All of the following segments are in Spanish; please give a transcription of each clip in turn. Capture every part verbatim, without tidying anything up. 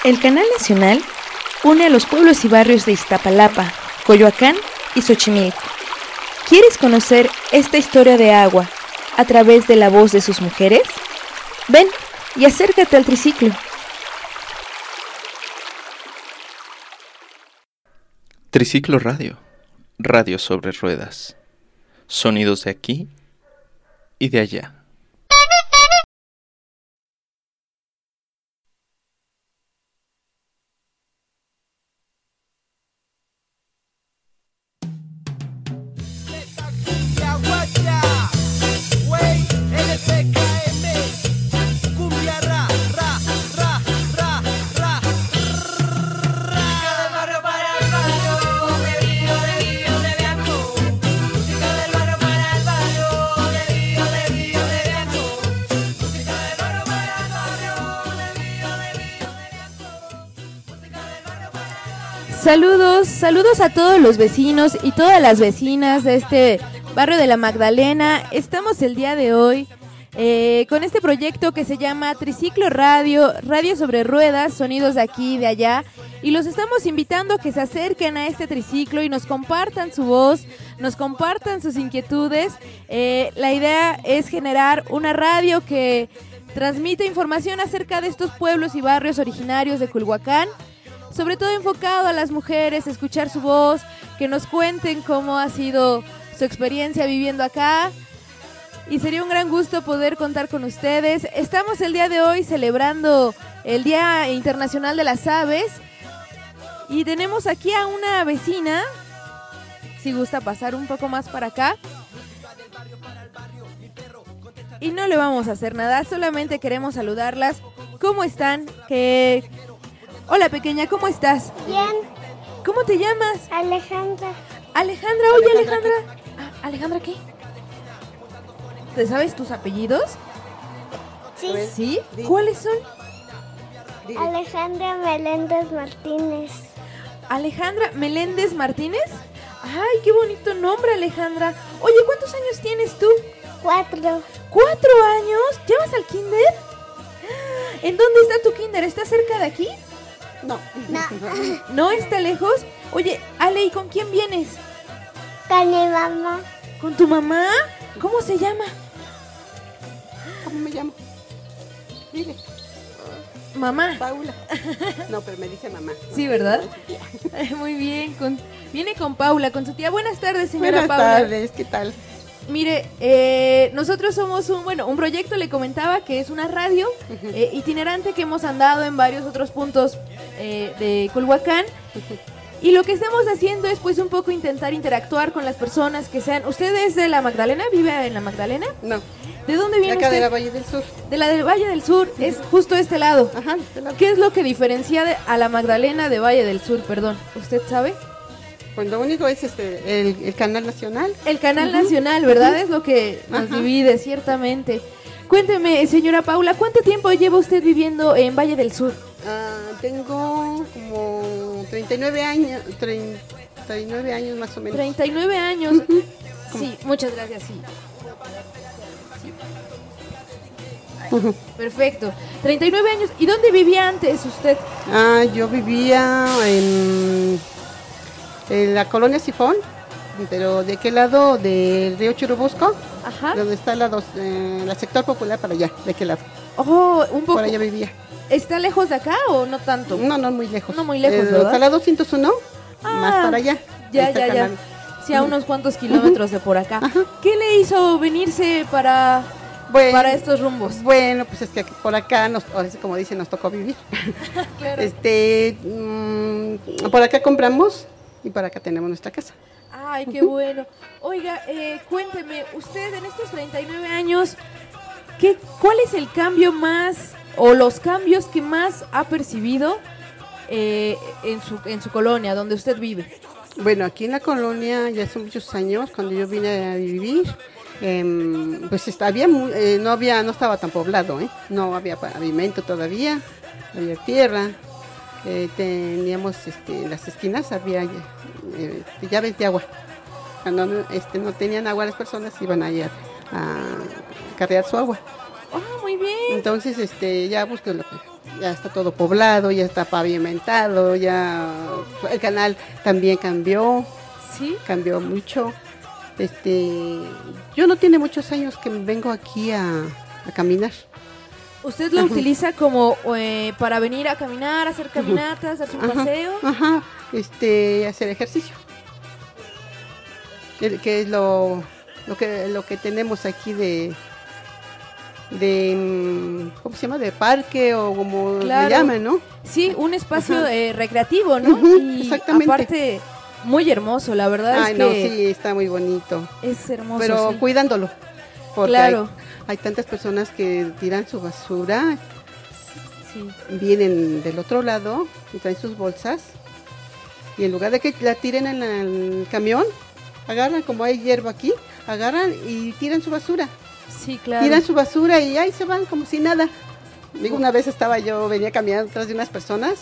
El Canal Nacional une a los pueblos y barrios de Iztapalapa, Coyoacán y Xochimilco. ¿Quieres conocer esta historia de agua a través de la voz de sus mujeres? Ven y acércate al triciclo. Triciclo Radio, radio sobre ruedas, sonidos de aquí y de allá. Saludos, saludos a todos los vecinos y todas las vecinas de este barrio de la Magdalena. Estamos el día de hoy eh, con este proyecto que se llama Triciclo Radio, radio sobre ruedas, sonidos de aquí y de allá. Y los estamos invitando a que se acerquen a este triciclo y nos compartan su voz, nos compartan sus inquietudes. Eh, la idea es generar una radio que transmite información acerca de estos pueblos y barrios originarios de Culhuacán, sobre todo enfocado a las mujeres, escuchar su voz, que nos cuenten cómo ha sido su experiencia viviendo acá. Y sería un gran gusto poder contar con ustedes. Estamos el día de hoy celebrando el Día Internacional de las Aves. Y tenemos aquí a una vecina, si gusta pasar un poco más para acá. Y no le vamos a hacer nada, solamente queremos saludarlas. ¿Cómo están? Que... Hola pequeña, ¿cómo estás? Bien. ¿Cómo te llamas? Alejandra. Alejandra, oye Alejandra. Ah, ¿Alejandra qué? ¿Te sabes tus apellidos? Sí. ¿Sí? ¿Cuáles son? Alejandra Meléndez Martínez. Alejandra Meléndez Martínez. Ay, qué bonito nombre, Alejandra. Oye, ¿cuántos años tienes tú? Cuatro. ¿Cuatro años? ¿Llevas al kinder? ¿En dónde está tu kinder? ¿Está cerca de aquí? No. No. ¿No está lejos? Oye, Ale, ¿y con quién vienes? Con mi mamá. ¿Con tu mamá? ¿Cómo se llama? ¿Cómo me llamo? Dile. Mamá. Paula. No, pero me dice mamá. Sí, ¿verdad? Muy bien. Con... Viene con Paula, con su tía. Buenas tardes, señora Buenas Paula. Buenas tardes, ¿qué tal? Mire, eh, nosotros somos un, bueno, un proyecto, le comentaba, que es una radio uh-huh. eh, itinerante que hemos andado en varios otros puntos eh, de Culhuacán. Uh-huh. Y lo que estamos haciendo es pues un poco intentar interactuar con las personas que sean... ¿Usted es de la Magdalena? ¿Vive en la Magdalena? No. ¿De dónde viene acá usted? De la Valle del Sur. De la del Valle del Sur, uh-huh. Es justo este lado. Ajá, este lado. ¿Qué es lo que diferencia de, a la Magdalena de Valle del Sur, perdón? ¿Usted sabe? Pues lo único es este el, el Canal Nacional. El Canal uh-huh. Nacional, ¿verdad? Uh-huh. Es lo que nos Ajá. divide, ciertamente. Cuénteme, señora Paula, ¿cuánto tiempo lleva usted viviendo en Valle del Sur? Uh, tengo como treinta y nueve años, treinta y nueve años más o menos. treinta y nueve años. Uh-huh. Sí, muchas gracias, sí. sí. Uh-huh. Perfecto. treinta y nueve años. ¿Y dónde vivía antes usted? Ah, yo vivía en... en la colonia Sifón, pero ¿de qué lado? Del río Churubusco. Ajá. Donde está la, dos, eh, la sector popular para allá, ¿de qué lado? Oh, un poco. Por allá vivía. ¿Está lejos de acá o no tanto? No, no, muy lejos. No muy lejos, eh, ¿verdad? Hasta la doscientos uno, ah, más para allá. Ya, ya, ya. Sí, a unos cuantos kilómetros uh-huh. de por acá. Ajá. ¿Qué le hizo venirse para... Bueno, para estos rumbos? Bueno, pues es que por acá, nos, como dicen, nos tocó vivir. Claro. Este, mmm, por acá compramos y por acá tenemos nuestra casa. Ay, qué bueno. Oiga, eh, cuénteme, usted en estos treinta y nueve años, ¿qué, ¿cuál es el cambio más o los cambios que más ha percibido eh, en su en su colonia, donde usted vive? Bueno, aquí en la colonia ya hace muchos años, cuando yo vine a vivir, eh, pues está, había muy, eh, no había, no estaba tan poblado, ¿eh? No había pavimento todavía, había tierra. Eh, teníamos este, las esquinas, había eh, llaves de agua. Cuando este, no tenían agua las personas iban a ir a, a carrear su agua. Ah, muy bien. Entonces, este, ya busco lo que ya está todo poblado, ya está pavimentado, ya el canal también cambió, Sí. cambió mucho. Este, yo no tiene muchos años que vengo aquí a, a caminar. ¿Usted lo Ajá. utiliza como eh, para venir a caminar, hacer caminatas, hacer un Ajá, paseo? Ajá, este, hacer ejercicio. Que, que es lo, lo que lo que tenemos aquí de de mm, ¿cómo se llama? De parque o como Claro. le llaman, ¿no? Sí, un espacio Ajá. eh, recreativo, ¿no? Ujú, y exactamente. aparte, muy hermoso, la verdad Ay, es no, que sí, está muy bonito. es hermoso. Pero sí. cuidándolo. Porque Claro. hay, hay tantas personas que tiran su basura, Sí. vienen del otro lado y traen sus bolsas. Y en lugar de que la tiren en el camión, agarran, como hay hierba aquí, agarran y tiran su basura. Sí, claro. Tiran su basura y ahí se van como si nada. Digo, una vez estaba yo, venía caminando detrás de unas personas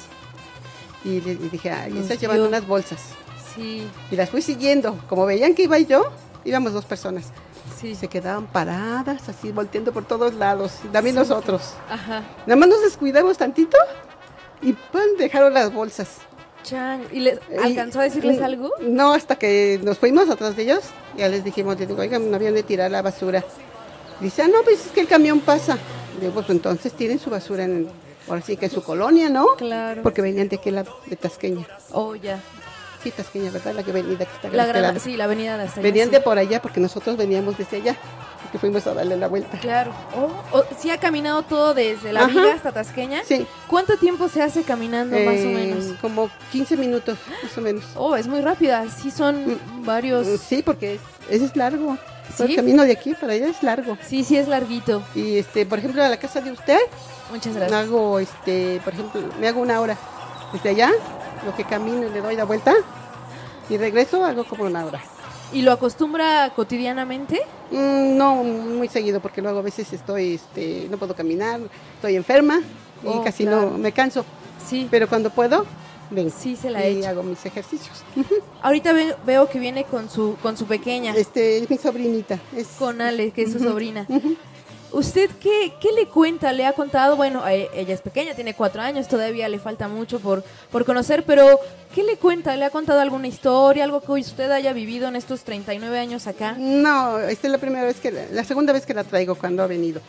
y, le- y dije, ay, Nos estás llevando dio. unas bolsas. Sí, Y las fui siguiendo. Como veían que iba yo, íbamos dos personas. sí. Y se quedaban paradas, así volteando por todos lados. Y también Sí. nosotros. Ajá. Nada más nos descuidamos tantito y ¡pum! Dejaron las bolsas. Chan. ¿Y les Y- alcanzó a decirles mm, algo? No, hasta que nos fuimos atrás de ellos, ya les dijimos, les digo, oigan, no habían de tirar la basura. Dice, ah, no, pues es que el camión pasa. Digo, pues entonces tiren su basura en, ahora sí que en su colonia, ¿no? Claro. Porque venían de aquel lado, de Tasqueña. Oh, ya. Sí, Tasqueña, ¿verdad? La que venía que está de La este gran, lado. sí, la avenida de hasta allá, Venían sí. de por allá porque nosotros veníamos desde allá, porque fuimos a darle la vuelta. Claro. Oh, oh, sí ha caminado todo desde la Ajá. viga hasta Tasqueña. Sí. ¿Cuánto tiempo se hace caminando más o Eh, menos? Como quince minutos, más o menos. Oh, es muy rápida. Sí son varios. Sí, porque es, ese es largo. Todo ¿Sí? el camino de aquí para allá es largo. Sí, sí es larguito. Y este, por ejemplo, a la casa de usted, Muchas gracias. hago, este, por ejemplo, me hago una hora. Desde allá, lo que camino y le doy la vuelta y regreso, hago como una hora. ¿Y lo acostumbra cotidianamente? Mm, no muy seguido, porque luego a veces estoy, este, no puedo caminar, estoy enferma y Oh, casi claro. no me canso. Sí. Pero cuando puedo, vengo. Sí, se la y echa. hago mis ejercicios. Ahorita ve- veo que viene con su con su pequeña, Este, es mi sobrinita. Es, con Ale, que es su sobrina. ¿Usted qué, qué le cuenta? ¿Le ha contado? Bueno, eh, ella es pequeña, tiene cuatro años, todavía le falta mucho por, por conocer, pero ¿qué le cuenta? ¿Le ha contado alguna historia, algo que usted haya vivido en estos treinta y nueve años acá? No, esta es la primera vez que, la, la segunda vez que la traigo cuando ha venido.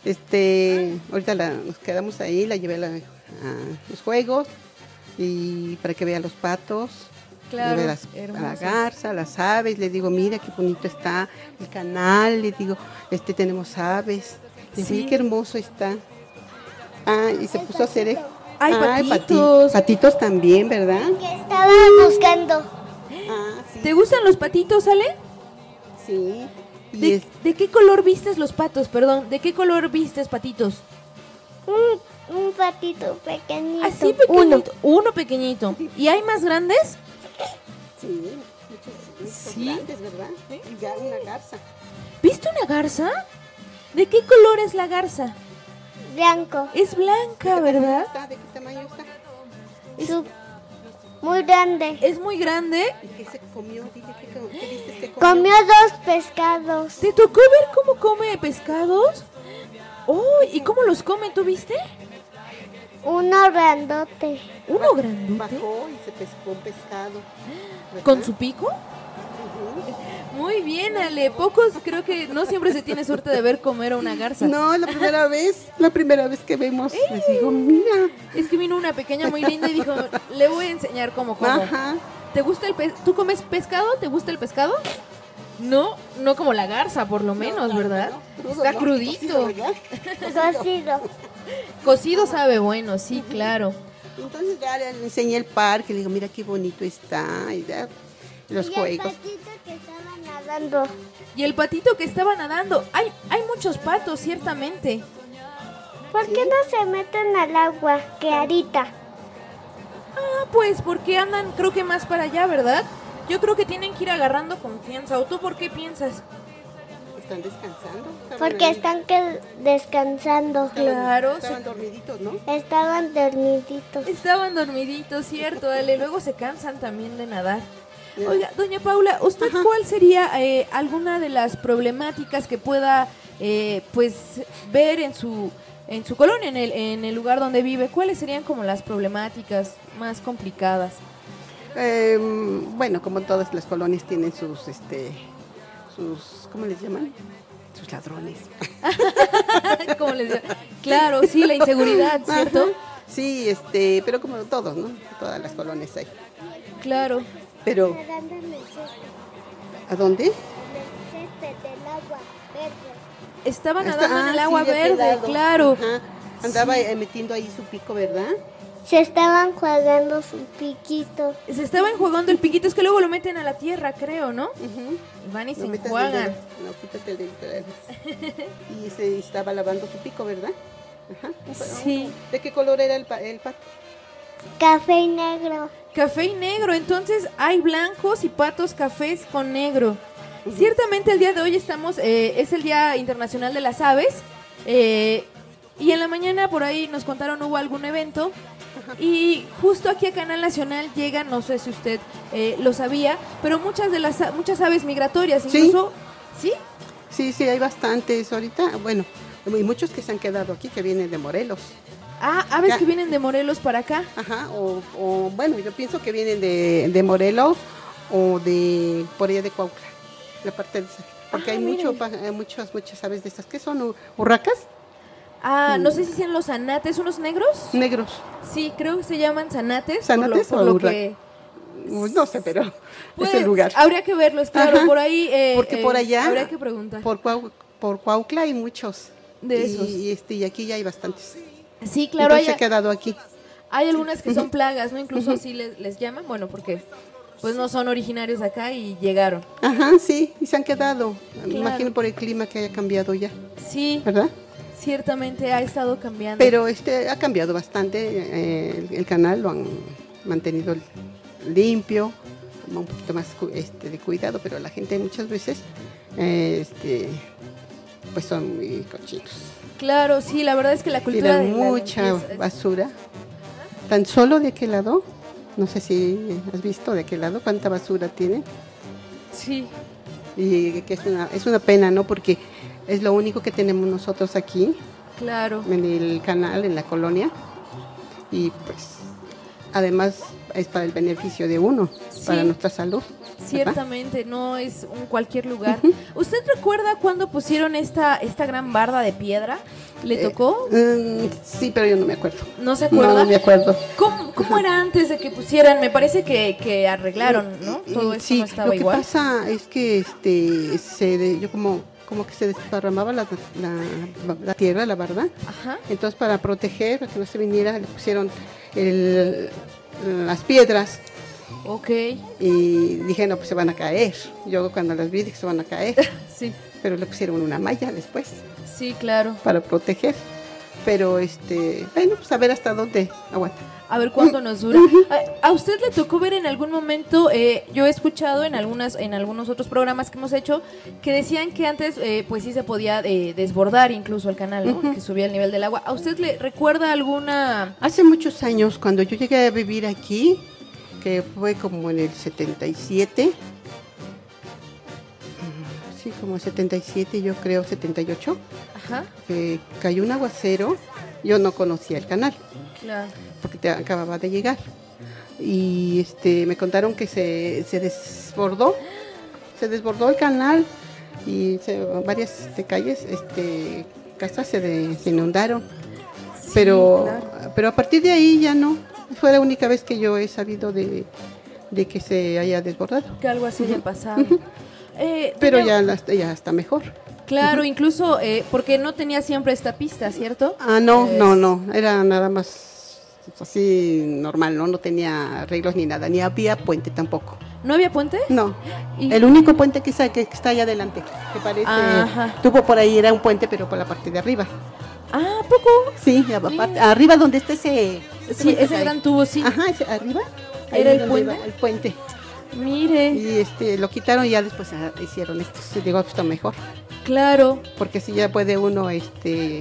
Este, ahorita la, nos quedamos ahí, la llevé a, la- a los juegos y para que vea los patos, Claro, llevé las- a la hermosos. garza, las aves, le digo, mira qué bonito está el canal, le digo, este tenemos aves, le digo, Sí. "Mira qué hermoso está". Ah, y se puso a hacer. eh, Ay, pati- patitos. patitos también, ¿verdad? Que estaba buscando Ah, sí. ¿Te gustan los patitos, Ale? Sí. Y ¿De, es- de qué color vistes los patos? Perdón, ¿de qué color vistes patitos? un, un patito pequeñito. Así pequeñito, uno pequeñito. ¿Y hay más grandes? Sí, muchos, muchos ¿Sí? grandes, ¿verdad? Y ya una garza. ¿Viste una garza? ¿De qué color es la garza? Blanco. Es blanca, ¿verdad? Está, ¿de qué tamaño está? Su- muy grande. Es muy grande. ¿Y qué se comió? Dile, ¿qué, co- qué dices que comió? Comió dos pescados. ¿Te tocó ver cómo come pescados? Oh, ¿y cómo los come? ¿Tú viste? Uno grandote. Uno grandote. Bajó y se pescó un pescado. ¿verdad? ¿Con su pico? Ujú. Muy bien, Ale. Pocos, creo que no siempre se tiene suerte de ver comer a una garza. No, la primera vez, la primera vez que vemos, les digo, mira. Es que vino una pequeña muy linda y dijo, le voy a enseñar cómo como. Ajá. ¿Te gusta el pez? ¿Tú comes pescado? ¿Te gusta el pescado? No, no como la garza, por lo menos, ¿verdad? Crudo, Está ¿no? crudito. Cocido, ¿verdad? Cocido. Cocido sabe bueno, sí, claro. Entonces ya le enseñé el parque, le digo, mira qué bonito está. Y ya, los Y el juegos. patito que estaba nadando. Y el patito que estaba nadando. Hay, hay muchos patos, ciertamente. ¿Por qué no se meten al agua? Que ahorita. Ah, pues porque andan, creo que más para allá, ¿verdad? Yo creo que tienen que ir agarrando confianza. ¿O tú por qué piensas? Están descansando. estaban Porque ahí. están que descansando. Claro, Estaban dormiditos, ¿no? Estaban dormiditos. estaban dormiditos, cierto, Ale. Luego se cansan también de nadar. Oiga, doña Paula, ¿usted cuál sería eh, alguna de las problemáticas que pueda eh, pues ver en su en su colonia, en el, en el lugar donde vive, ¿cuáles serían como las problemáticas más complicadas? Eh, bueno, como todas las colonias tienen sus, este, sus, ¿cómo les llaman? Sus ladrones. ¿Cómo les digo? Claro, sí, la inseguridad, ¿cierto? Ajá. Sí, este, pero como todos, ¿no? Todas las colonias hay. Claro. Pero, Nadando en el césped, ¿a dónde? en el césped del agua verde. Estaba Está- nadando en ah, el agua sí, de verde, aquel lado. claro. Ajá. Andaba Sí. eh, metiendo ahí su pico, ¿verdad? Se estaban jugando su piquito. Se estaba enjuagando el piquito, es que luego lo meten a la tierra, creo, ¿no? Ujú. Y van y se No metas el enjuagan. dedo. No, quítate el dedo. Y se estaba lavando su pico, ¿verdad? Ajá. Sí. ¿De qué color era el, pa- el pato? Café y negro. Café y negro, entonces hay blancos y patos cafés con negro. Ciertamente el día de hoy estamos, eh, es el Día Internacional de las Aves, eh, y en la mañana por ahí nos contaron hubo algún evento, y justo aquí a Canal Nacional llegan, no sé si usted eh, lo sabía, pero muchas de las a- muchas aves migratorias, Sí. incluso, ¿sí? Sí, sí, hay bastantes ahorita. Bueno, hay muchos que se han quedado aquí, que vienen de Morelos. Ah, aves Ya. que vienen de Morelos para acá. Ajá, o, o, bueno, yo pienso que vienen de, de Morelos o de por allá de Cuautla, la parte de esa. Porque Ah, hay mire. mucho, pa- hay muchas, muchas aves de estas. ¿Qué son? ¿U- ¿Urracas? Ah, no sé si sean los zanates, unos negros. Negros. Sí, creo que se llaman zanates. ¿Zanates por o lo, por lo urra- que Uy, no sé, pero Pues, es el lugar. Habría que verlos, claro, Ajá. por ahí. eh, Porque eh, por allá, Habría que preguntar. Por, Cuau- por Cuautla hay muchos. De y, esos. Y, este, y aquí ya hay bastantes. Sí, claro, hay, Entonces se ha quedado aquí. hay algunas que son plagas, ¿no? Incluso sí les, les llaman, bueno, porque pues no son originarios de acá y llegaron. Ajá, sí, y se han quedado. Me Claro. imagino por el clima que haya cambiado ya, Sí, ¿verdad? ciertamente ha estado cambiando. Pero este ha cambiado bastante. eh, el, el canal lo han mantenido limpio, un poquito más cu- este, de cuidado, pero la gente muchas veces eh, este, pues son muy cochinos. Claro, sí, la verdad es que la cultura Tiran de la mucha limpieza es- basura. Tan solo de aquel lado, no sé si has visto de aquel lado cuánta basura tiene. Sí, Y que es una, es una pena, ¿no? Porque es lo único que tenemos nosotros aquí, claro. en el canal, en la colonia. Y pues, además es para el beneficio de uno, Sí. para nuestra salud. ¿verdad? Ciertamente, no es un cualquier lugar. ¿Usted recuerda cuando pusieron esta, esta gran barda de piedra? ¿Le Eh, tocó? Mm, sí, pero yo no me acuerdo. ¿No se acuerda? No, no me acuerdo. ¿Cómo, cómo era antes de que pusieran? Me parece que, que arreglaron, ¿no? Todo eso Sí, no estaba lo que igual. pasa es que este se de- yo como como que se desparramaba la, la, la tierra, la barda. Ajá. Entonces para proteger, para que no se viniera, le pusieron el- las piedras Ok. y dije, no, pues se van a caer. Yo cuando las vi dije, se van a caer. Sí. Pero le pusieron una malla después Sí, claro. para proteger. Pero este, bueno, pues a ver hasta dónde aguanta. A ver cuánto nos dura. ¿A, a usted le tocó ver en algún momento? Eh, yo he escuchado en algunas, en algunos otros programas que hemos hecho que decían que antes, eh, pues sí se podía eh, desbordar incluso el canal, ¿no? Que subía el nivel del agua. ¿A usted le recuerda alguna? Hace muchos años, cuando yo llegué a vivir aquí, que fue como en el setenta y siete, mm, sí, como setenta y siete, yo creo, setenta y ocho, Ajá. que cayó un aguacero. Yo no conocía el canal, Claro. porque te acababa de llegar. Y este, me contaron que se, se desbordó, se desbordó el canal y se- varias este, calles, este, casas se, de- se inundaron. Pero, claro. pero a partir de ahí ya no. Fue la única vez que yo he sabido de, de que se haya desbordado. Que algo así haya pasado. Eh, Pero tenía- ya, la- ya está mejor. Claro, incluso eh, porque no tenía siempre esta pista, ¿cierto? Ah, no, Es- no, no. Era nada más así normal, ¿no? No tenía arreglos ni nada. Ni había puente tampoco. ¿No había puente? No. Y- El único puente que está, que está allá adelante, que parece, Ajá. tuvo por ahí, era un puente, pero por la parte de arriba. Ah, ¿a poco? Sí, aparte- arriba donde está ese... Sí, ese gran tubo, sí. Ajá, ese, arriba. ahí ¿Era el donde puente? iba el puente. Mire, Y este, lo quitaron y ya después ah, hicieron esto. Se digo, está mejor. claro. Porque así ya puede uno este,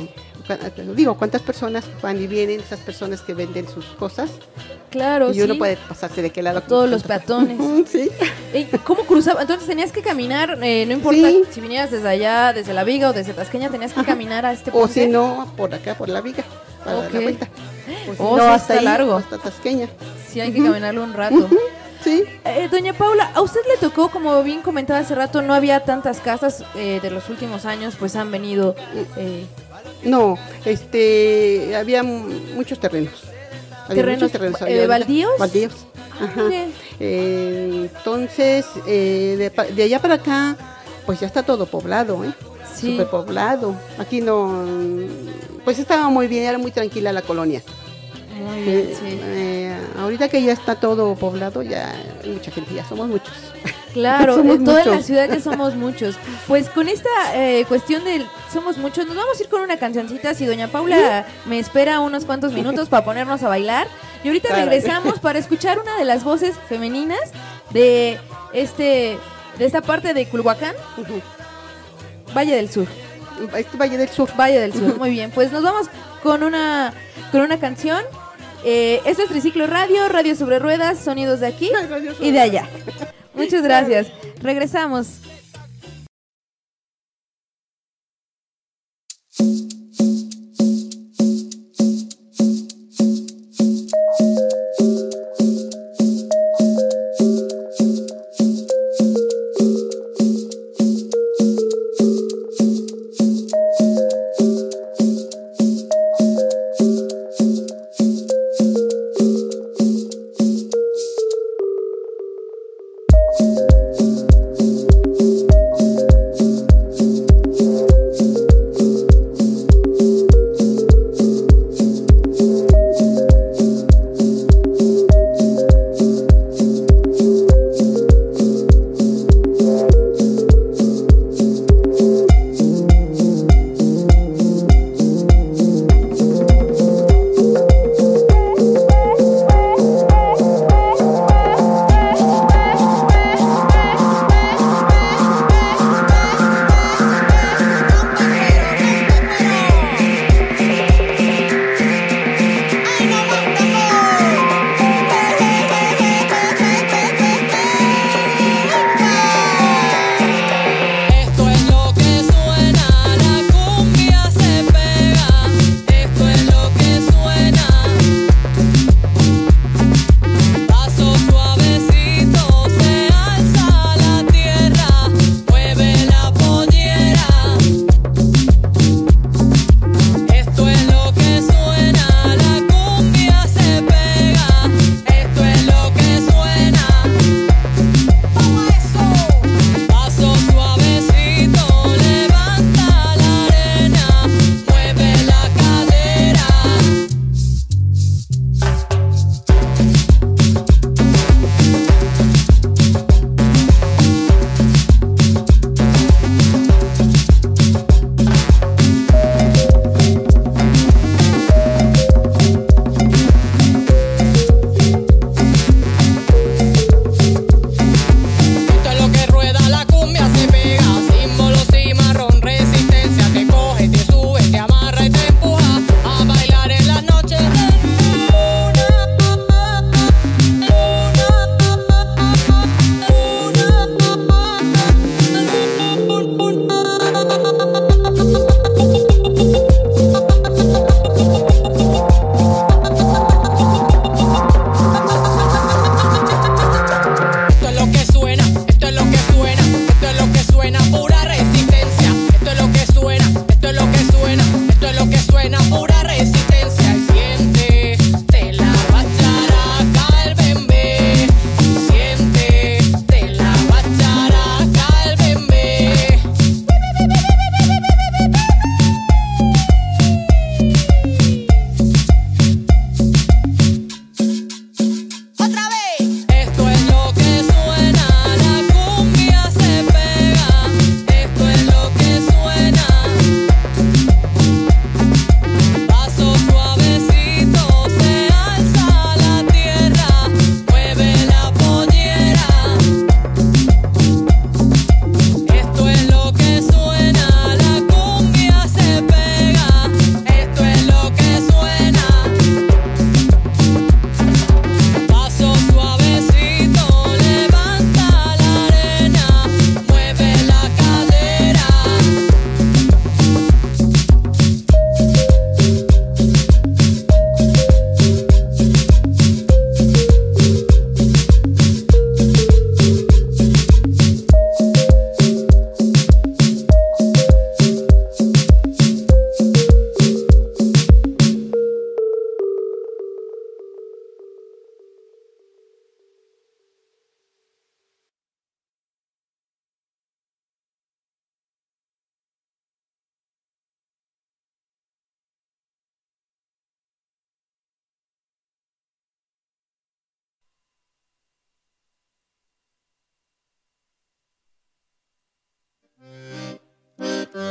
digo, ¿cuántas personas van y vienen? Esas personas que venden sus cosas. Claro, y uno sí. puede pasarse de qué lado. Todos los peatones. Sí. Ey, ¿cómo cruzaba? Entonces tenías que caminar, eh, no importa Sí. si vinieras desde allá, desde La Viga o desde Tasqueña, tenías que Ajá. caminar a este O puente. si no, por acá, por la viga, para Ok. la vuelta. O si Oh, no, sí, hasta está ahí, largo. hasta Tasqueña. Sí, hay que Ujú. caminarlo un rato. Ujú, sí. Eh, doña Paula, a usted le tocó, como bien comentaba hace rato, no había tantas casas eh, de los últimos años, pues han venido... eh, No, este, había m- muchos terrenos. Había ¿Terrenos, muchos terrenos. eh, había- baldíos? Baldíos. Ajá. mire, Eh, entonces, eh, de, pa- de allá para acá, pues ya está todo poblado, ¿eh? Sí. Súper poblado. Aquí no, pues estaba muy bien, era muy tranquila la colonia. muy bien, Eh, sí. eh, ahorita que ya está todo poblado, ya hay mucha gente, ya somos muchos. Claro, somos en toda la muchos. ciudad ya somos muchos. Pues con esta eh, cuestión del somos muchos, nos vamos a ir con una cancioncita. Si doña Paula me espera unos cuantos minutos para ponernos a bailar. Y ahorita Claro. regresamos para escuchar una de las voces femeninas de este de esta parte de Culhuacán, Ujú. Valle del Sur. Este Valle del Sur. Valle del Sur, muy bien. Pues nos vamos con una con una canción. Eh, esto es Triciclo Radio, Radio sobre Ruedas, sonidos de aquí Ay, Radio sobre y de allá. Muchas gracias. Regresamos.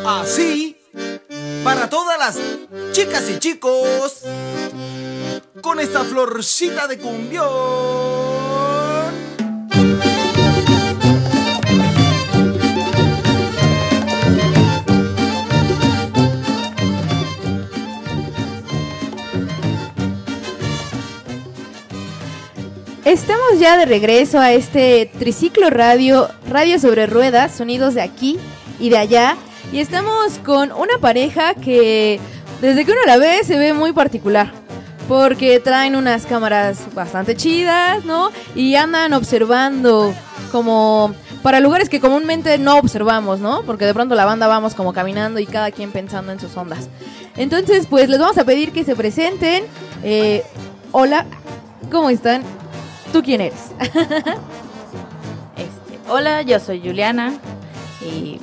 Así, para todas las chicas y chicos, con esta florcita de cumbión. Estamos ya de regreso a este triciclo radio, radio sobre ruedas, sonidos de aquí y de allá. Y estamos con una pareja que desde que uno la ve se ve muy particular. Porque traen unas cámaras bastante chidas, ¿no? Y andan observando como para lugares que comúnmente no observamos, ¿no? Porque de pronto la banda vamos como caminando y cada quien pensando en sus ondas. Entonces, pues les vamos a pedir que se presenten. Eh, hola, ¿cómo están? ¿Tú quién eres? Este, hola, yo soy Juliana y...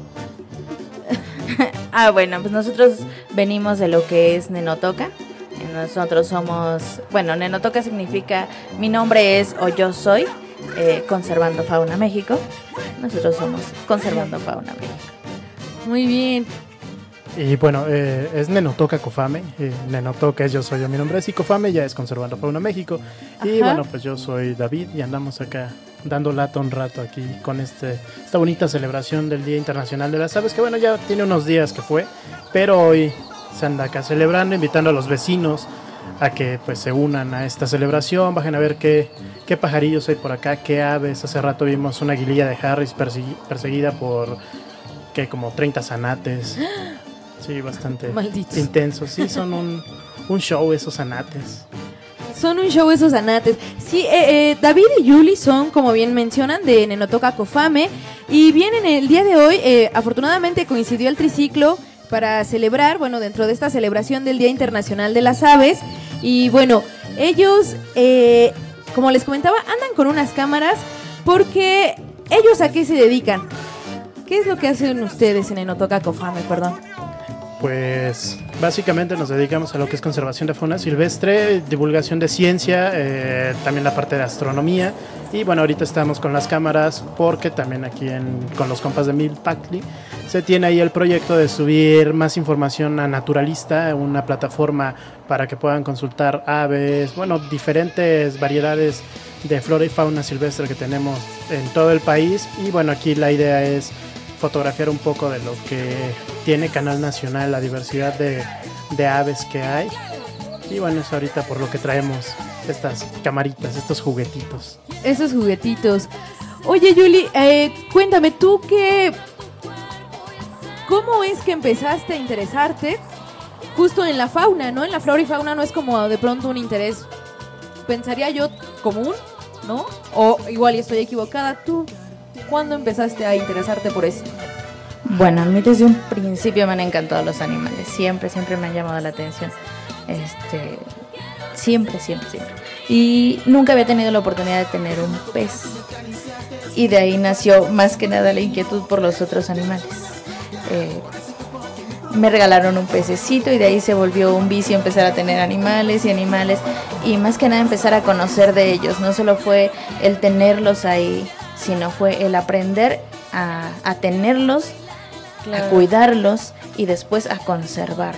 ah, bueno, pues nosotros venimos de lo que es Nenotoca. Nosotros somos... Bueno, Nenotoca significa mi nombre es o yo soy eh, Conservando Fauna México. Nosotros somos Conservando Fauna México. Muy bien. Y bueno, eh, es Nenotoca Cofame. eh, Nenotoca es yo soy yo, mi nombre es y Cofame ya es Conservando Fauna México. Y Ajá. bueno, pues yo soy David y andamos acá dando lata un rato aquí con este esta bonita celebración del Día Internacional de las Aves, que bueno, ya tiene unos días que fue, pero hoy se anda acá celebrando, invitando a los vecinos a que pues se unan a esta celebración, bajen a ver qué, qué pajarillos hay por acá, qué aves. Hace rato vimos una aguililla de Harris persegui- perseguida por que como treinta zanates. Sí, bastante Malditos. intenso. Sí, son un, un show esos zanates. Son un show esos anates. Sí, eh, eh, David y Yuli son, como bien mencionan, de Nenotoca Cofame. Y vienen el día de hoy, eh, afortunadamente coincidió el triciclo para celebrar, bueno, dentro de esta celebración del Día Internacional de las Aves. Y bueno, ellos, eh, como les comentaba, andan con unas cámaras porque ellos ¿a qué se dedican? ¿Qué es lo que hacen ustedes en Nenotoca Cofame, perdón? Pues básicamente nos dedicamos a lo que es conservación de fauna silvestre, divulgación de ciencia, eh, también la parte de astronomía. Y bueno, ahorita estamos con las cámaras porque también aquí en, con los compas de Milpactli se tiene ahí el proyecto de subir más información a Naturalista, una plataforma para que puedan consultar aves, bueno, diferentes variedades de flora y fauna silvestre que tenemos en todo el país. Y bueno, aquí la idea es fotografiar un poco de lo que tiene Canal Nacional, la diversidad de, de aves que hay. Y bueno, es ahorita por lo que traemos estas camaritas, estos juguetitos. Esos juguetitos. Oye, Yuli, eh, cuéntame, ¿tú qué... ¿Cómo es que empezaste a interesarte justo en la fauna, no? En la flora y fauna no es como de pronto un interés, pensaría yo, común, ¿no? O igual y estoy equivocada. ¿Tú cuándo empezaste a interesarte por esto? Bueno, a mí desde un principio me han encantado los animales. Siempre, siempre me han llamado la atención. Este, siempre, siempre, siempre. Y nunca había tenido la oportunidad de tener un pez. Y de ahí nació más que nada la inquietud por los otros animales. Eh, me regalaron un pececito y de ahí se volvió un vicio empezar a tener animales y animales. Y más que nada empezar a conocer de ellos. No solo fue el tenerlos ahí, sino fue el aprender a, a tenerlos, Claro. a cuidarlos y después a conservarlos.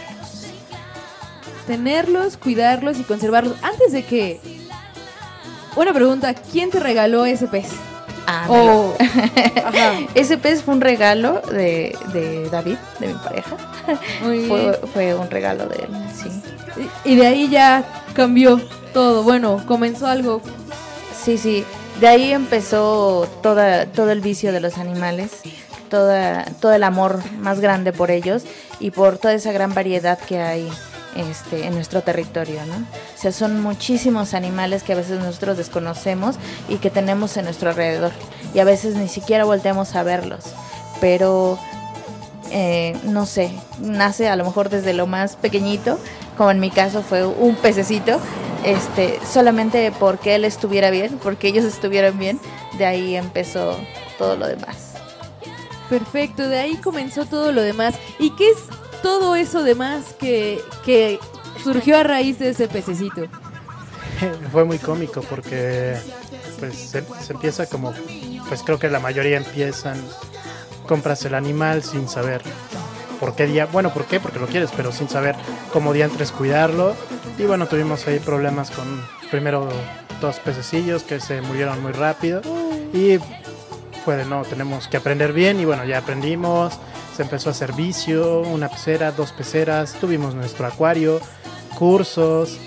Tenerlos, cuidarlos y conservarlos. Antes de que... Una pregunta, ¿quién te regaló ese pez? Ah, O... Ajá. ese pez fue un regalo de, de David, de mi pareja. Muy bien. Fue, fue un regalo de él, sí. Y, y de ahí ya cambió todo. Bueno, comenzó algo. Sí, sí. De ahí empezó toda, todo el vicio de los animales, toda, todo el amor más grande por ellos y por toda esa gran variedad que hay este, en nuestro territorio, ¿no? O sea, son muchísimos animales que a veces nosotros desconocemos y que tenemos en nuestro alrededor y a veces ni siquiera volteamos a verlos, pero eh, no sé, nace a lo mejor desde lo más pequeñito, como en mi caso fue un pececito. Este, solamente porque él estuviera bien, porque ellos estuvieran bien, de ahí empezó todo lo demás. Perfecto, de ahí comenzó todo lo demás. ¿Y qué es todo eso demás que, que surgió a raíz de ese pececito? Fue muy cómico porque pues se, se empieza como, pues creo que la mayoría empiezan, compras el animal sin saber por qué día, bueno, ¿por qué? Porque lo quieres, pero sin saber cómo diantres cuidarlo. Y bueno, tuvimos ahí problemas con primero dos pececillos que se murieron muy rápido. Y fue de no, tenemos que aprender bien y bueno, ya aprendimos. Se empezó a hacer vicio, una pecera, dos peceras, tuvimos nuestro acuario, cursos.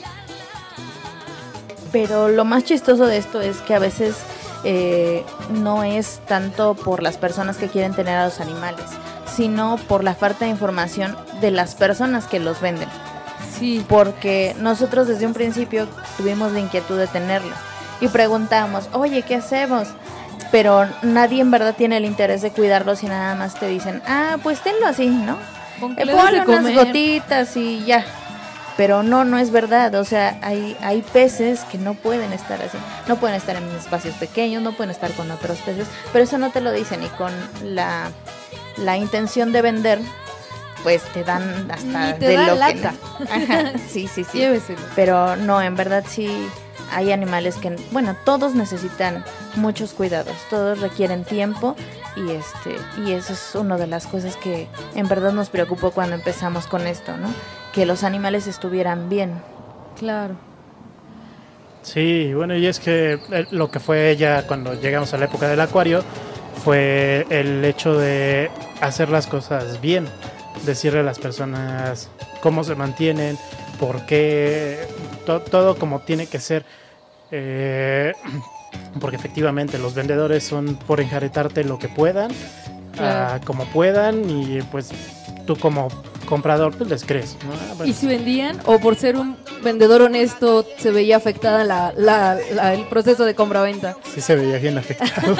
Pero lo más chistoso de esto es que a veces eh, no es tanto por las personas que quieren tener a los animales, sino por la falta de información de las personas que los venden. Sí. Porque nosotros desde un principio tuvimos la inquietud de tenerlo y preguntamos, oye, ¿qué hacemos? Pero nadie en verdad tiene el interés de cuidarlos y nada más te dicen, ah, pues tenlo así, ¿no? Ponle Eh, ponle unas gotitas y ya. Pero no, no es verdad, o sea, hay, hay peces que no pueden estar así, no pueden estar en espacios pequeños, no pueden estar con otros peces, pero eso no te lo dicen y con la, la intención de vender, pues te dan hasta Ni te de da lo lata. que no. Ajá, sí, sí, sí. Lléveselo. Pero no, en verdad sí hay animales que, bueno, todos necesitan muchos cuidados, todos requieren tiempo y este y eso es una de las cosas que en verdad nos preocupó cuando empezamos con esto, ¿no? Que los animales estuvieran bien. Claro. Sí, bueno, y es que eh, lo que fue ella cuando llegamos a la época del acuario fue el hecho de hacer las cosas bien, decirle a las personas cómo se mantienen, por qué, to- todo como tiene que ser, eh, porque efectivamente los vendedores son por enjaretarte lo que puedan, Claro. ah, como puedan, y pues tú como comprador pues les crees, ¿no? Ah, bueno. ¿Y si vendían o por ser un vendedor honesto se veía afectada la, la, la- el proceso de compra-venta? Sí se veía bien afectado.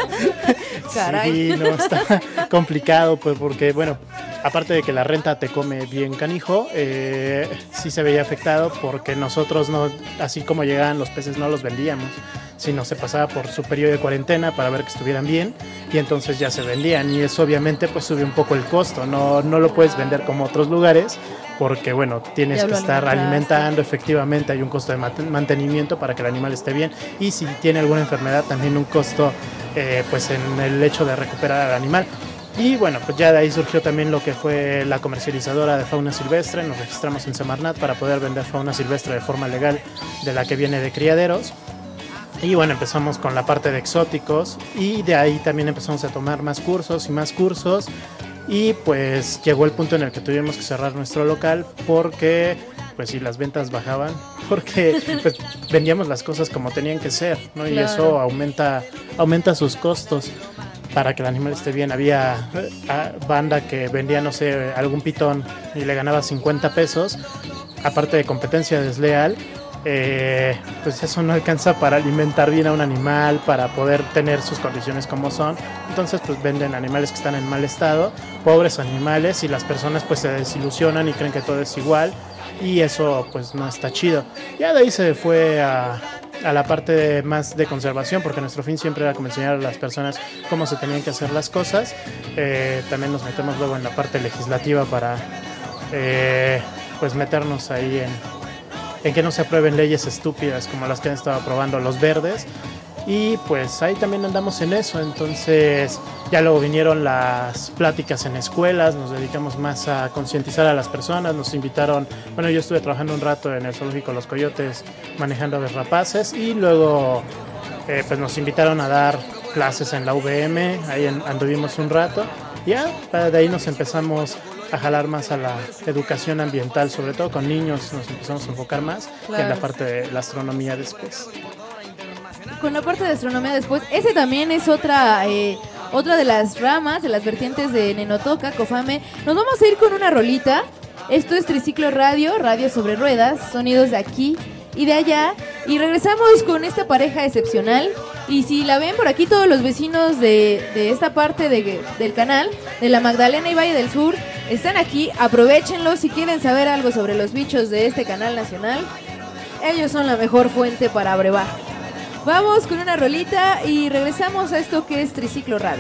Caray. Sí, no, está complicado, pues porque, bueno, aparte de que la renta te come bien canijo, eh, sí se veía afectado porque nosotros no, así como llegaban los peces, no los vendíamos, sino se pasaba por su periodo de cuarentena para ver que estuvieran bien y entonces ya se vendían y eso obviamente pues sube un poco el costo, no, no lo puedes vender como otros lugares porque bueno, tienes Ya que lo estar alimentaste. alimentando, efectivamente hay un costo de mat- mantenimiento para que el animal esté bien y si tiene alguna enfermedad también un costo eh, pues en el hecho de recuperar al animal. Y bueno, pues ya de ahí surgió también lo que fue la comercializadora de fauna silvestre, nos registramos en Semarnat para poder vender fauna silvestre de forma legal de la que viene de criaderos. Y bueno, empezamos con la parte de exóticos y de ahí también empezamos a tomar más cursos y más cursos y pues llegó el punto en el que tuvimos que cerrar nuestro local porque pues sí, las ventas bajaban porque pues vendíamos las cosas como tenían que ser, ¿no? Y Claro. eso aumenta, aumenta sus costos para que el animal esté bien. Había eh, ah, banda que vendía, no sé, algún pitón y le ganaba cincuenta pesos, aparte de competencia desleal. Eh, pues eso no alcanza para alimentar bien a un animal, para poder tener sus condiciones como son. Entonces pues venden animales que están en mal estado, pobres animales, y las personas pues se desilusionan y creen que todo es igual y eso pues no está chido. Ya de ahí se fue a, a la parte de- más de conservación, porque nuestro fin siempre era como enseñar a las personas cómo se tenían que hacer las cosas. Eh, también nos metemos luego en la parte legislativa para eh, pues meternos ahí en en que no se aprueben leyes estúpidas como las que han estado aprobando los verdes y pues ahí también andamos en eso. Entonces ya luego vinieron las pláticas en escuelas, nos dedicamos más a concientizar a las personas, nos invitaron, bueno, yo estuve trabajando un rato en el zoológico Los Coyotes manejando aves rapaces y luego eh, pues nos invitaron a dar clases en la U V M, ahí en- anduvimos un rato, ya de ahí nos empezamos a jalar más a la educación ambiental, sobre todo con niños nos empezamos a enfocar más y en la Claro. parte de la astronomía después. Con la parte de astronomía después, ese también es otra eh, otra de las ramas, de las vertientes de Nenotoca, Cofame. Nos vamos a ir con una rolita. Esto es Triciclo Radio, radio sobre ruedas, sonidos de aquí y de allá. Y regresamos con esta pareja excepcional. Y si la ven por aquí todos los vecinos de, de esta parte de- del canal, de la Magdalena y Valle del Sur, están aquí, aprovechenlo si quieren saber algo sobre los bichos de este canal nacional. Ellos son la mejor fuente para brevar. Vamos con una rolita y regresamos a esto que es Triciclo Radio.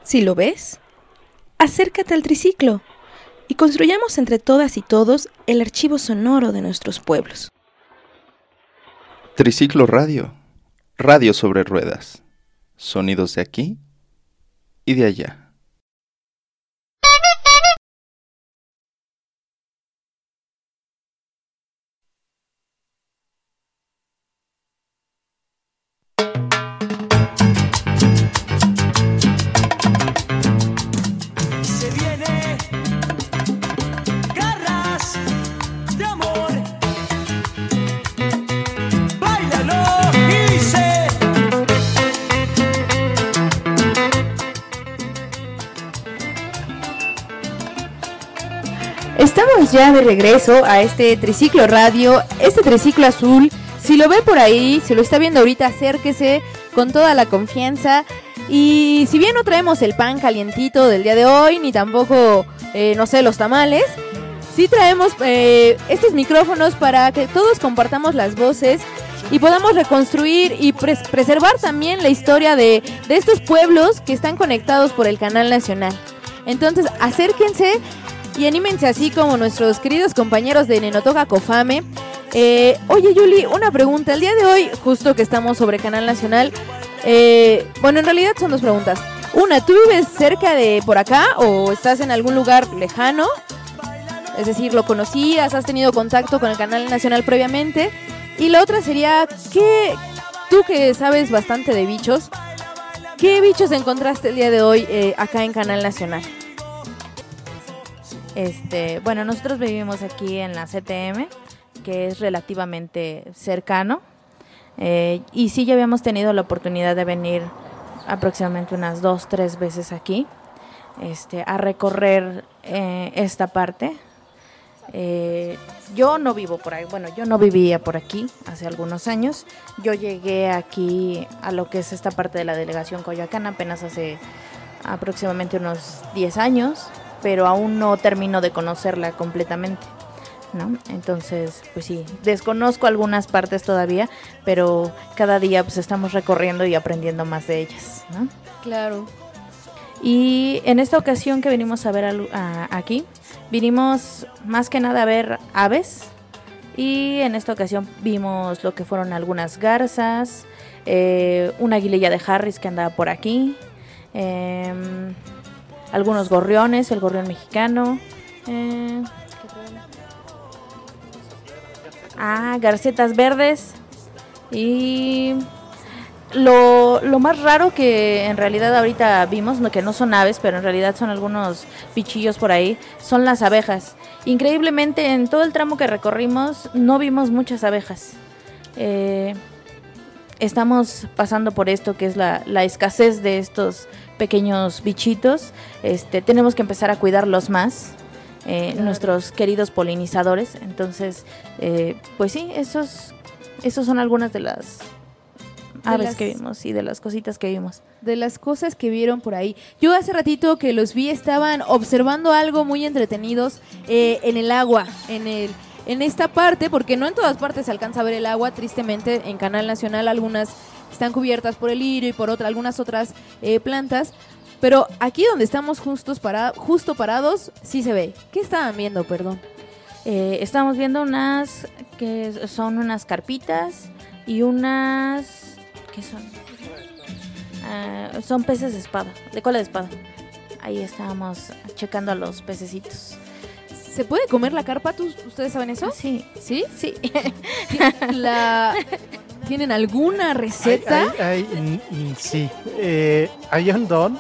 Si lo ves, acércate al triciclo y construyamos entre todas y todos el archivo sonoro de nuestros pueblos. Triciclo Radio, radio sobre ruedas, sonidos de aquí y de allá. Estamos ya de regreso a este triciclo radio, este triciclo azul. Si lo ve por ahí, si lo está viendo ahorita, acérquese con toda la confianza. Y si bien no traemos el pan calientito del día de hoy, ni tampoco, eh, no sé, los tamales, sí traemos eh, estos micrófonos para que todos compartamos las voces y podamos reconstruir y pres- preservar también la historia de, de estos pueblos que están conectados por el canal nacional. Entonces, acérquense y anímense así como nuestros queridos compañeros de Nenotoca Cofame. Eh, oye, Yuli, una pregunta. El día de hoy, justo que estamos sobre Canal Nacional, eh, bueno, en realidad son dos preguntas. Una, ¿tú vives cerca de por acá o estás en algún lugar lejano? Es decir, ¿lo conocías? ¿Has tenido contacto con el Canal Nacional previamente? Y la otra sería, ¿qué, tú que sabes bastante de bichos, qué bichos encontraste el día de hoy eh, acá en Canal Nacional? Este, bueno, nosotros vivimos aquí en la C T M, que es relativamente cercano, eh, y sí ya habíamos tenido la oportunidad de venir aproximadamente unas dos, tres veces aquí, este, a recorrer eh, esta parte. Eh, yo no vivo por ahí, bueno, yo no vivía por aquí hace algunos años. Yo llegué aquí a lo que es esta parte de la delegación Coyoacán apenas hace aproximadamente unos diez años, pero aún no termino de conocerla completamente, ¿no? Entonces, pues sí, desconozco algunas partes todavía, pero cada día pues estamos recorriendo y aprendiendo más de ellas, ¿no? Claro. Y en esta ocasión que venimos a ver a, a, aquí, vinimos más que nada a ver aves, y en esta ocasión vimos lo que fueron algunas garzas, eh, una aguililla de Harris que andaba por aquí, eh, algunos gorriones, el gorrión mexicano, eh, ah, garcetas verdes, y lo, lo más raro que en realidad ahorita vimos, no, que no son aves, pero en realidad son algunos bichillos por ahí, son las abejas. Increíblemente en todo el tramo que recorrimos no vimos muchas abejas. Eh, estamos pasando por esto que es la, la escasez de estos pequeños bichitos. Este, tenemos que empezar a cuidarlos más, eh, claro. Nuestros queridos polinizadores. Entonces, eh, pues sí, esos, esos son algunas de las de aves las, que vimos y de las cositas que vimos. De las cosas que vieron por ahí. Yo hace ratito que los vi, estaban observando algo muy entretenidos eh, en el agua, en el en esta parte, porque no en todas partes se alcanza a ver el agua, tristemente en Canal Nacional algunas están cubiertas por el lirio y por otra, algunas otras eh, plantas, pero aquí donde estamos justos para, justo parados, sí se ve. ¿Qué estaban viendo, perdón? Eh, estamos viendo unas que son unas carpitas y unas... ¿qué son? Uh, son peces de espada, de cola de espada. Ahí estábamos checando a los pececitos. ¿Se puede comer la carpa? ¿Tú, ¿Ustedes saben eso? Sí. ¿Sí? Sí. La... ¿Tienen alguna receta? Hay, hay, hay, sí. Eh, hay un don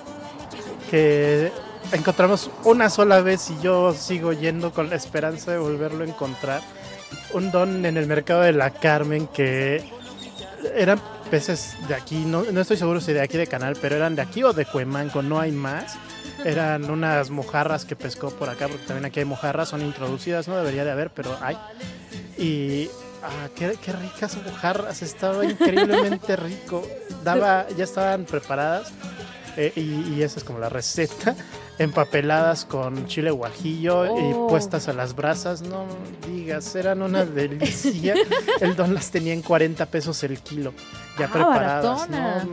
que encontramos una sola vez y yo sigo yendo con la esperanza de volverlo a encontrar. Un don en el mercado de la Carmen que eran peces de aquí, no, no estoy seguro si de aquí de Canal, pero eran de aquí o de Cuemanco, no hay más. Eran unas mojarras que pescó por acá, porque también aquí hay mojarras, son introducidas, no debería de haber, pero hay. Y ah, qué, qué ricas mojarras, estaba increíblemente rico. Daba, ya estaban preparadas eh, y, y esa es como la receta, empapeladas con chile guajillo oh. y puestas a las brasas, no digas, eran una delicia. El don las tenía en cuarenta pesos el kilo, ya ah, preparadas, ¿no?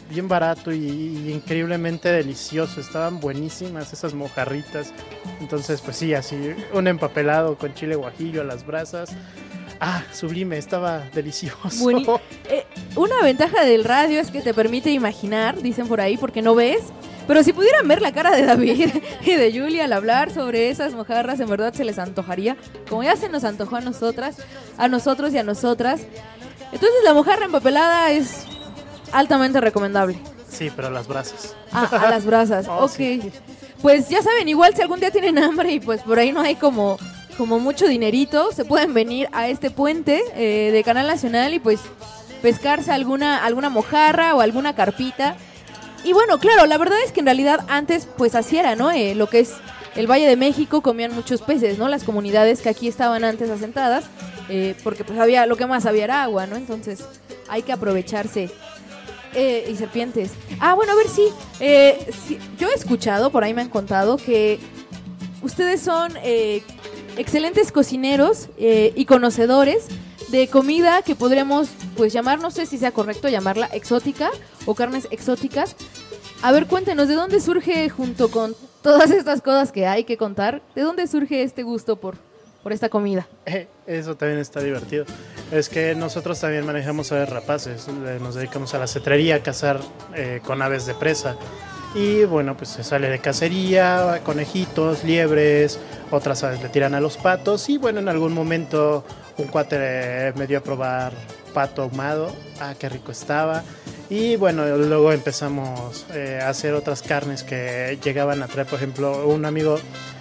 bien barato y, y increíblemente delicioso. Estaban buenísimas esas mojarritas. Entonces, pues sí, así un empapelado con chile guajillo a las brasas. Ah, sublime, estaba delicioso. Bueni- eh, una ventaja del radio es que te permite imaginar, dicen por ahí, porque no ves. Pero si pudieran ver la cara de David y de Julia al hablar sobre esas mojarras, en verdad se les antojaría, como ya se nos antojó a nosotras, a nosotros y a nosotras. Entonces la mojarra empapelada es altamente recomendable. Sí, pero a las brasas. Ah, a las brasas, Oh, ok. sí. Pues ya saben, igual si algún día tienen hambre y pues por ahí no hay como, como mucho dinerito, se pueden venir a este puente eh, de Canal Nacional y pues pescarse alguna, alguna mojarra o alguna carpita. Y bueno, claro, la verdad es que en realidad antes pues así era, ¿no? Eh, lo que es el Valle de México comían muchos peces, ¿no? Las comunidades que aquí estaban antes asentadas, eh, porque pues había, lo que más había era agua, ¿no? Entonces hay que aprovecharse. Eh, y serpientes. Ah, bueno, a ver, sí, eh, sí. Yo he escuchado, por ahí me han contado que ustedes son eh, excelentes cocineros eh, y conocedores de comida que podríamos pues llamar, no sé si sea correcto llamarla exótica o carnes exóticas. A ver, cuéntenos, ¿de dónde surge, junto con todas estas cosas que hay que contar, de dónde surge este gusto por, por esta comida? Eh, eso también está divertido. Es que nosotros también manejamos aves rapaces. eh, Nos dedicamos a la cetrería, a cazar eh, con aves de presa. Y bueno, pues se sale de cacería, conejitos, liebres, otras aves le tiran a los patos. Y bueno, en algún momento un cuate eh, me dio a probar pato ahumado. Ah, qué rico estaba. Y bueno, luego empezamos eh, a hacer otras carnes que llegaban a traer. Por ejemplo, un amigo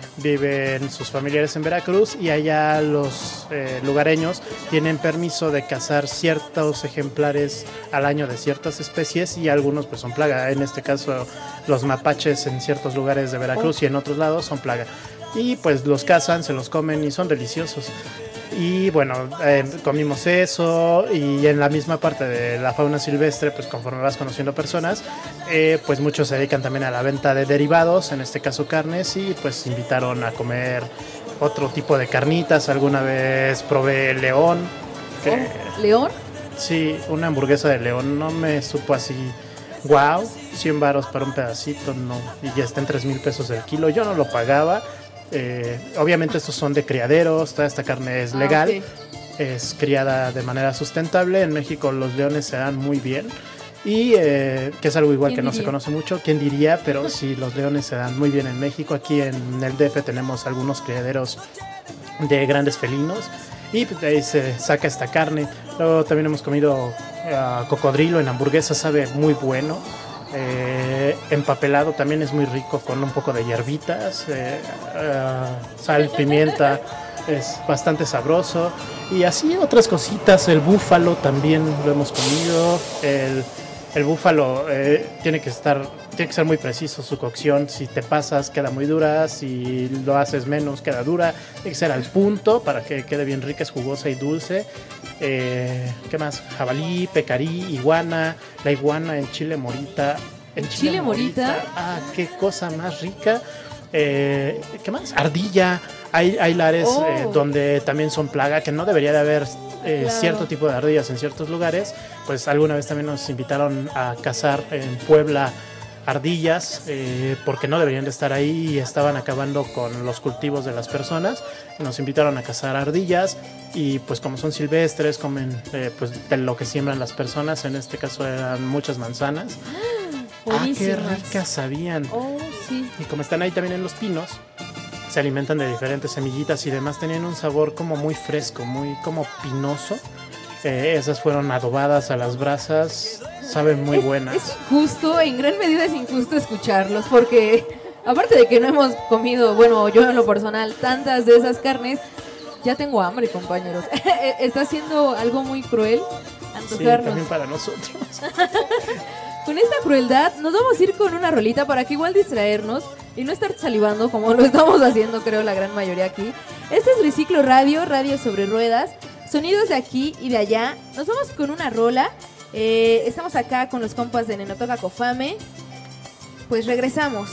viven sus familiares en Veracruz y allá los eh, lugareños tienen permiso de cazar ciertos ejemplares al año de ciertas especies y algunos pues son plaga. En este caso los mapaches en ciertos lugares de Veracruz y en otros lados son plaga. Y pues los cazan, se los comen y son deliciosos. Y bueno, eh, comimos eso y en la misma parte de la fauna silvestre, pues conforme vas conociendo personas, eh, pues muchos se dedican también a la venta de derivados, en este caso carnes, y pues invitaron a comer otro tipo de carnitas. Alguna vez probé león. Que, Oh, ¿León? sí, una hamburguesa de león, no me supo así, wow, cien varos para un pedacito, no, y ya está en tres mil pesos el kilo, yo no lo pagaba. Eh, obviamente estos son de criaderos, toda esta carne es legal, Ah, ok. es criada de manera sustentable. En México los leones se dan muy bien y eh, que es algo igual que ¿Quién no se diría? conoce mucho, quién diría, pero sí, los leones se dan muy bien en México. Aquí en el D F tenemos algunos criaderos de grandes felinos y pues, de ahí se saca esta carne. Luego también hemos comido uh, cocodrilo en hamburguesa, sabe muy bueno. Eh, empapelado también es muy rico con un poco de hierbitas, eh, uh, sal, pimienta, es bastante sabroso. Y así otras cositas, el búfalo también lo hemos comido. El, el búfalo eh, tiene que estar, tiene que ser muy preciso su cocción. Si te pasas queda muy dura, si lo haces menos queda dura. Tiene que ser al punto para que quede bien rica, es jugosa y dulce. Eh, ¿Qué más? Jabalí, pecarí, iguana. La iguana en chile morita. En chile, ¿Chile morita? Ah, qué cosa más rica. Eh, ¿Qué más? Ardilla. Hay, hay lares Oh. eh, donde también son plaga, que no debería de haber eh, Claro. cierto tipo de ardillas en ciertos lugares. Pues alguna vez también nos invitaron a cazar en Puebla ardillas, eh, porque no deberían de estar ahí y estaban acabando con los cultivos de las personas. Nos invitaron a cazar ardillas y pues como son silvestres, comen eh, pues de lo que siembran las personas. En este caso eran muchas manzanas. Ah, qué Buenísimas. ricas sabían. Oh, sí. Y como están ahí también en los pinos, se alimentan de diferentes semillitas y demás. Tenían un sabor como muy fresco, muy como pinoso. Eh, esas fueron adobadas a las brasas, saben muy es, buenas. Es injusto, en gran medida es injusto escucharlos porque aparte de que no hemos comido, bueno, yo en lo personal, tantas de esas carnes, ya tengo hambre, compañeros. Está siendo algo muy cruel Sí, antojarnos. también para nosotros. Con esta crueldad nos vamos a ir con una rolita para que igual distraernos y no estar salivando como lo estamos haciendo, creo, la gran mayoría aquí. Este es Reciclo Radio, radio sobre ruedas, sonidos de aquí y de allá. Nos vamos con una rola. Eh, estamos acá con los compas de Nenotoca Cofame. Pues regresamos.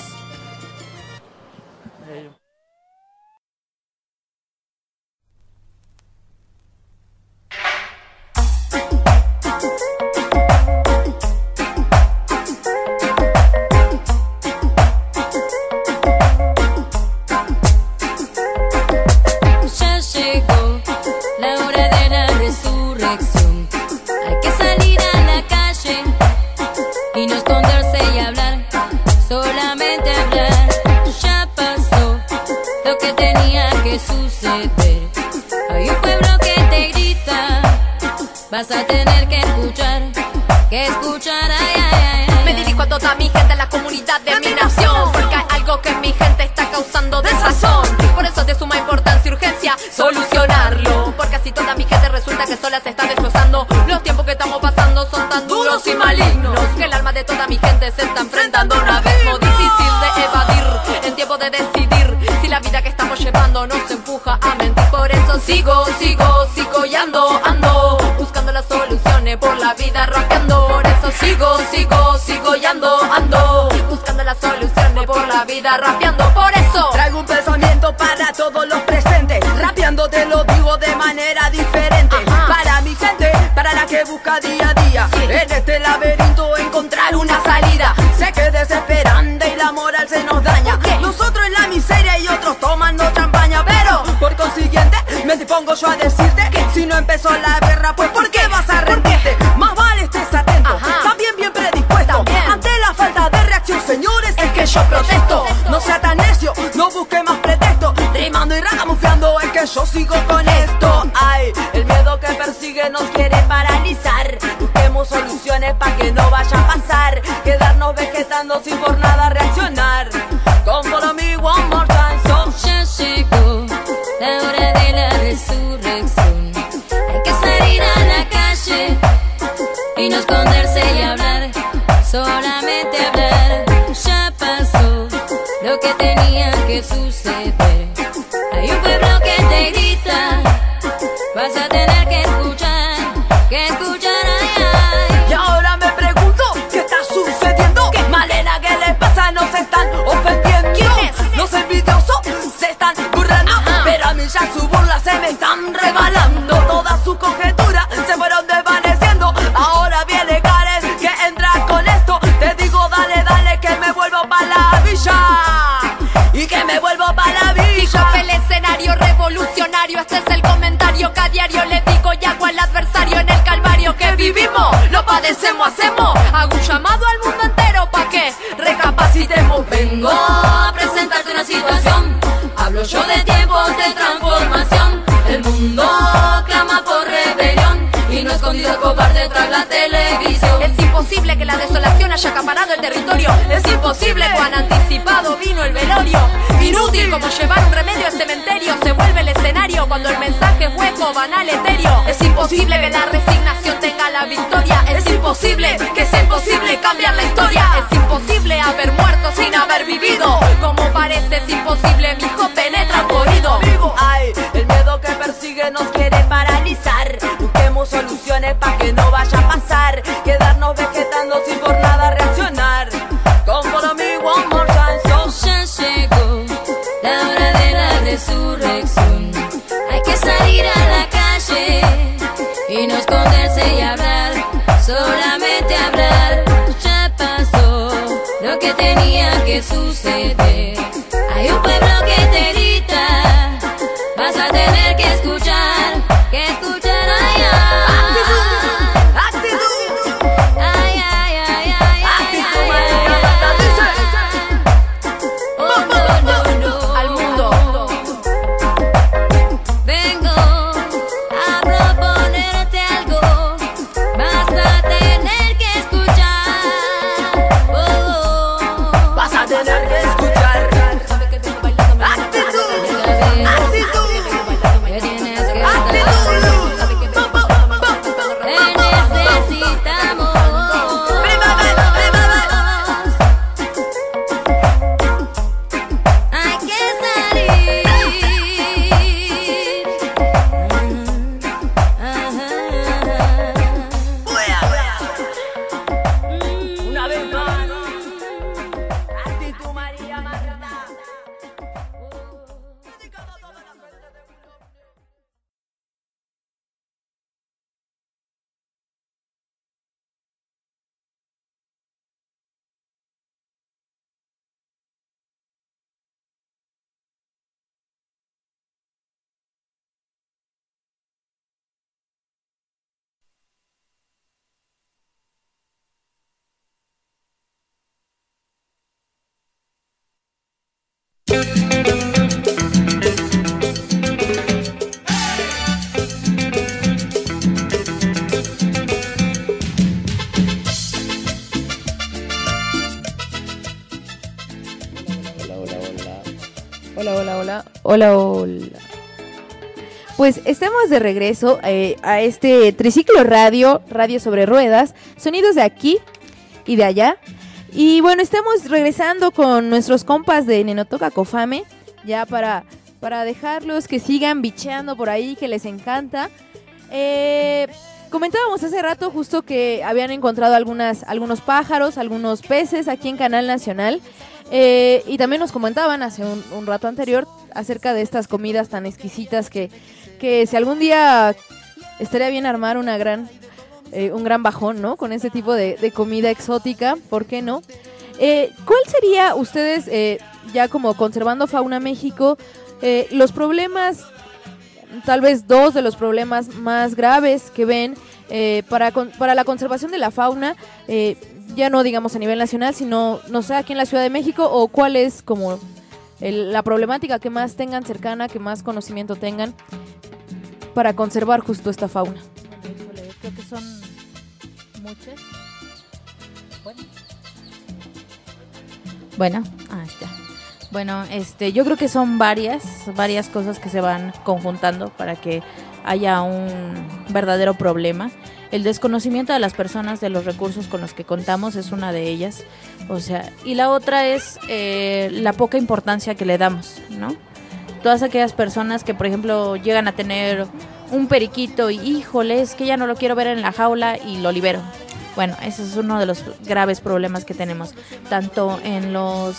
vas a tener que escuchar, que escuchar, ay, ay, ay, ay. Me dirijo a toda mi gente, a la comunidad de mi nación, porque hay algo que mi gente está causando desazón. Por eso es de suma importancia y urgencia solucionarlo, porque así toda mi gente resulta que sola se está destrozando. Los tiempos que estamos pasando son tan duros y malignos que el alma de toda mi gente se está enfrentando a un abismo difícil de evadir, en tiempo de decidir si la vida que estamos llevando nos empuja a mentir. Por eso sigo, sigo, sigo y ando, ando buscando las soluciones por la vida rapeando. Por eso sigo, sigo, sigo y ando, ando buscando las soluciones por la vida rapeando. Por eso traigo un pensamiento para todos los presentes, rapeando te lo digo de manera diferente. Ajá. Para mi gente, para la que busca día a día, sí, en este laberinto encontrar una salida. Sé que es desesperante y la moral se nos daña, okay. Nosotros en la miseria y otros tomando champaña, pero por consiguiente me dispongo yo a decirte que si no empezó la guerra, pues ¿por qué vas a rendirte? Más vale estés atento, ajá, también bien predispuesto, también. Ante la falta de reacción, señores, es que yo protesto. No sea tan necio, no busque más pretexto, rimando y ragamufiando es que yo sigo con esto. Ay, el miedo que persigue nos quiere paralizar. Busquemos soluciones para que no vaya a pasar, quedarnos vegetando sin por nada reaccionar. Come follow me one more time, so ya llegó la hora de la resurrección. Hay que salir a la calle y no esconderse y hablar, solamente hablar. Ya pasó lo que tenía que suceder. Hay un pueblo que te grita, vas a tener que escuchar, que escuchar, ay, ay. Y ahora me pregunto, ¿qué está sucediendo? ¿Qué? Malena, ¿qué les pasa? Nos están ofendiendo. ¿Quiénes? Los envidiosos se están burlando, ajá, pero a mí ya su burla se me están rebalando. Todas sus conjeturas se fueron desvaneciendo. Ahora viene Karen que entra con esto. Te digo, dale, dale, que me vuelvo pa' la villa. Y que me vuelvo pa' la villa. Dijo el escenario revolucionario, este es el comentario que a diario le digo y hago al adversario. En el calvario que vivimos, lo padecemos, hacemos. Hago un llamado al mundo entero pa' que recapacitemos. Vengo a presentarte una situación, hablo yo de tiempos de transformación. El mundo clama por rebelión y no escondido el cobarde tras la televisión. Es imposible que la desolación haya acaparado el territorio. Es imposible cuán anticipado vino el velorio. Inútil como llevar un remedio al cementerio. Se vuelve el escenario cuando el mensaje es hueco, banal, etéreo. Es imposible que la resignación tenga la victoria. Es imposible que sea imposible cambiar la historia. Es imposible haber muerto sin haber vivido. Como parece es imposible, mi hijo penetra por oído. Ay, el miedo que persigue nos quiere paralizar. Busquemos soluciones para que no vaya a pasar, quedarnos vegetando sin por nada reaccionar. Come follow me one more time, so ya llegó la hora de la resurrección. Hay que salir a la calle y no esconderse y hablar, solamente hablar. Ya pasó lo que tenía que suceder. Hay un pueblo que te grita, vas a tener que escuchar, que escuchar, ay, ay. Actitud, ay, ay, ay, ay, actitud, oh, no, no, no. Al mundo. Vengo a proponerte algo, vas a tener que escuchar, oh, vas a tener que escuchar. Sabes que vengo bailando, me Actitud, actitud, actitud, que tienes que Hola, hola, hola. Hola, hola. Pues estamos de regreso eh, a este triciclo radio, radio sobre ruedas, sonidos de aquí y de allá. Y bueno, estamos regresando con nuestros compas de Nenotoca Cofame, ya para, para dejarlos que sigan bicheando por ahí, que les encanta. Eh, comentábamos hace rato justo que habían encontrado algunas, algunos pájaros, algunos peces aquí en Canal Nacional. Eh, y también nos comentaban hace un, un rato anterior acerca de estas comidas tan exquisitas que, que si algún día estaría bien armar una gran, eh, un gran bajón, ¿no? Con ese tipo de, de comida exótica, ¿por qué no? Eh, ¿Cuál sería ustedes, eh, ya como Conservando Fauna México, eh, los problemas, tal vez dos de los problemas más graves que ven eh, para, con, para la conservación de la fauna, eh, ya no digamos a nivel nacional, sino, no sé, aquí en la Ciudad de México, o cuál es como el, la problemática que más tengan cercana, que más conocimiento tengan para conservar justo esta fauna? Híjole, creo que son muchas. Bueno, bueno, ah, está. Bueno, este, yo creo que son varias, varias cosas que se van conjuntando para que haya un verdadero problema. El desconocimiento de las personas de los recursos con los que contamos es una de ellas, o sea, y la otra es eh, la poca importancia que le damos, ¿no? Todas aquellas personas que, por ejemplo, llegan a tener un periquito y, híjole, es que ya no lo quiero ver en la jaula y lo libero. Bueno, ese es uno de los graves problemas que tenemos, tanto en los...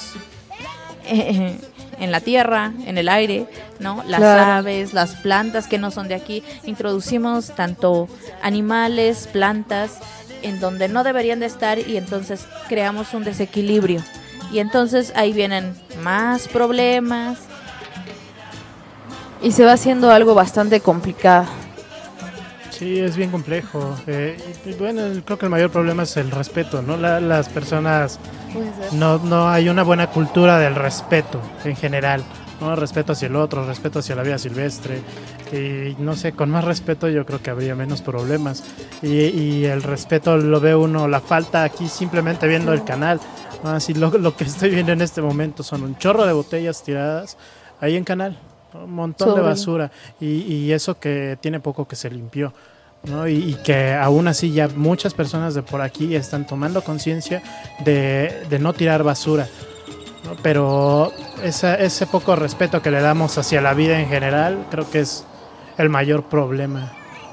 Eh, en la tierra, en el aire, ¿no? Las claro. aves, las plantas que no son de aquí. Introducimos tanto animales, plantas, en donde no deberían de estar, y entonces creamos un desequilibrio. Y entonces ahí vienen más problemas. Y se va haciendo algo bastante complicado. Sí, es bien complejo. Eh, y bueno, creo que el mayor problema es el respeto, ¿no? La, las personas, no, no hay una buena cultura del respeto en general, ¿no? Respeto hacia el otro, respeto hacia la vida silvestre. Y no sé, con más respeto yo creo que habría menos problemas. Y, y el respeto lo ve uno, la falta aquí simplemente viendo el canal. ¿No? Así lo, lo que estoy viendo en este momento son un chorro de botellas tiradas ahí en canal. Un montón Sobre. de basura y, y eso que tiene poco que se limpió, ¿no? Y, y que aún así ya muchas personas de por aquí están tomando conciencia de, de no tirar basura, ¿no? Pero esa, ese poco respeto que le damos hacia la vida en general creo que es el mayor problema.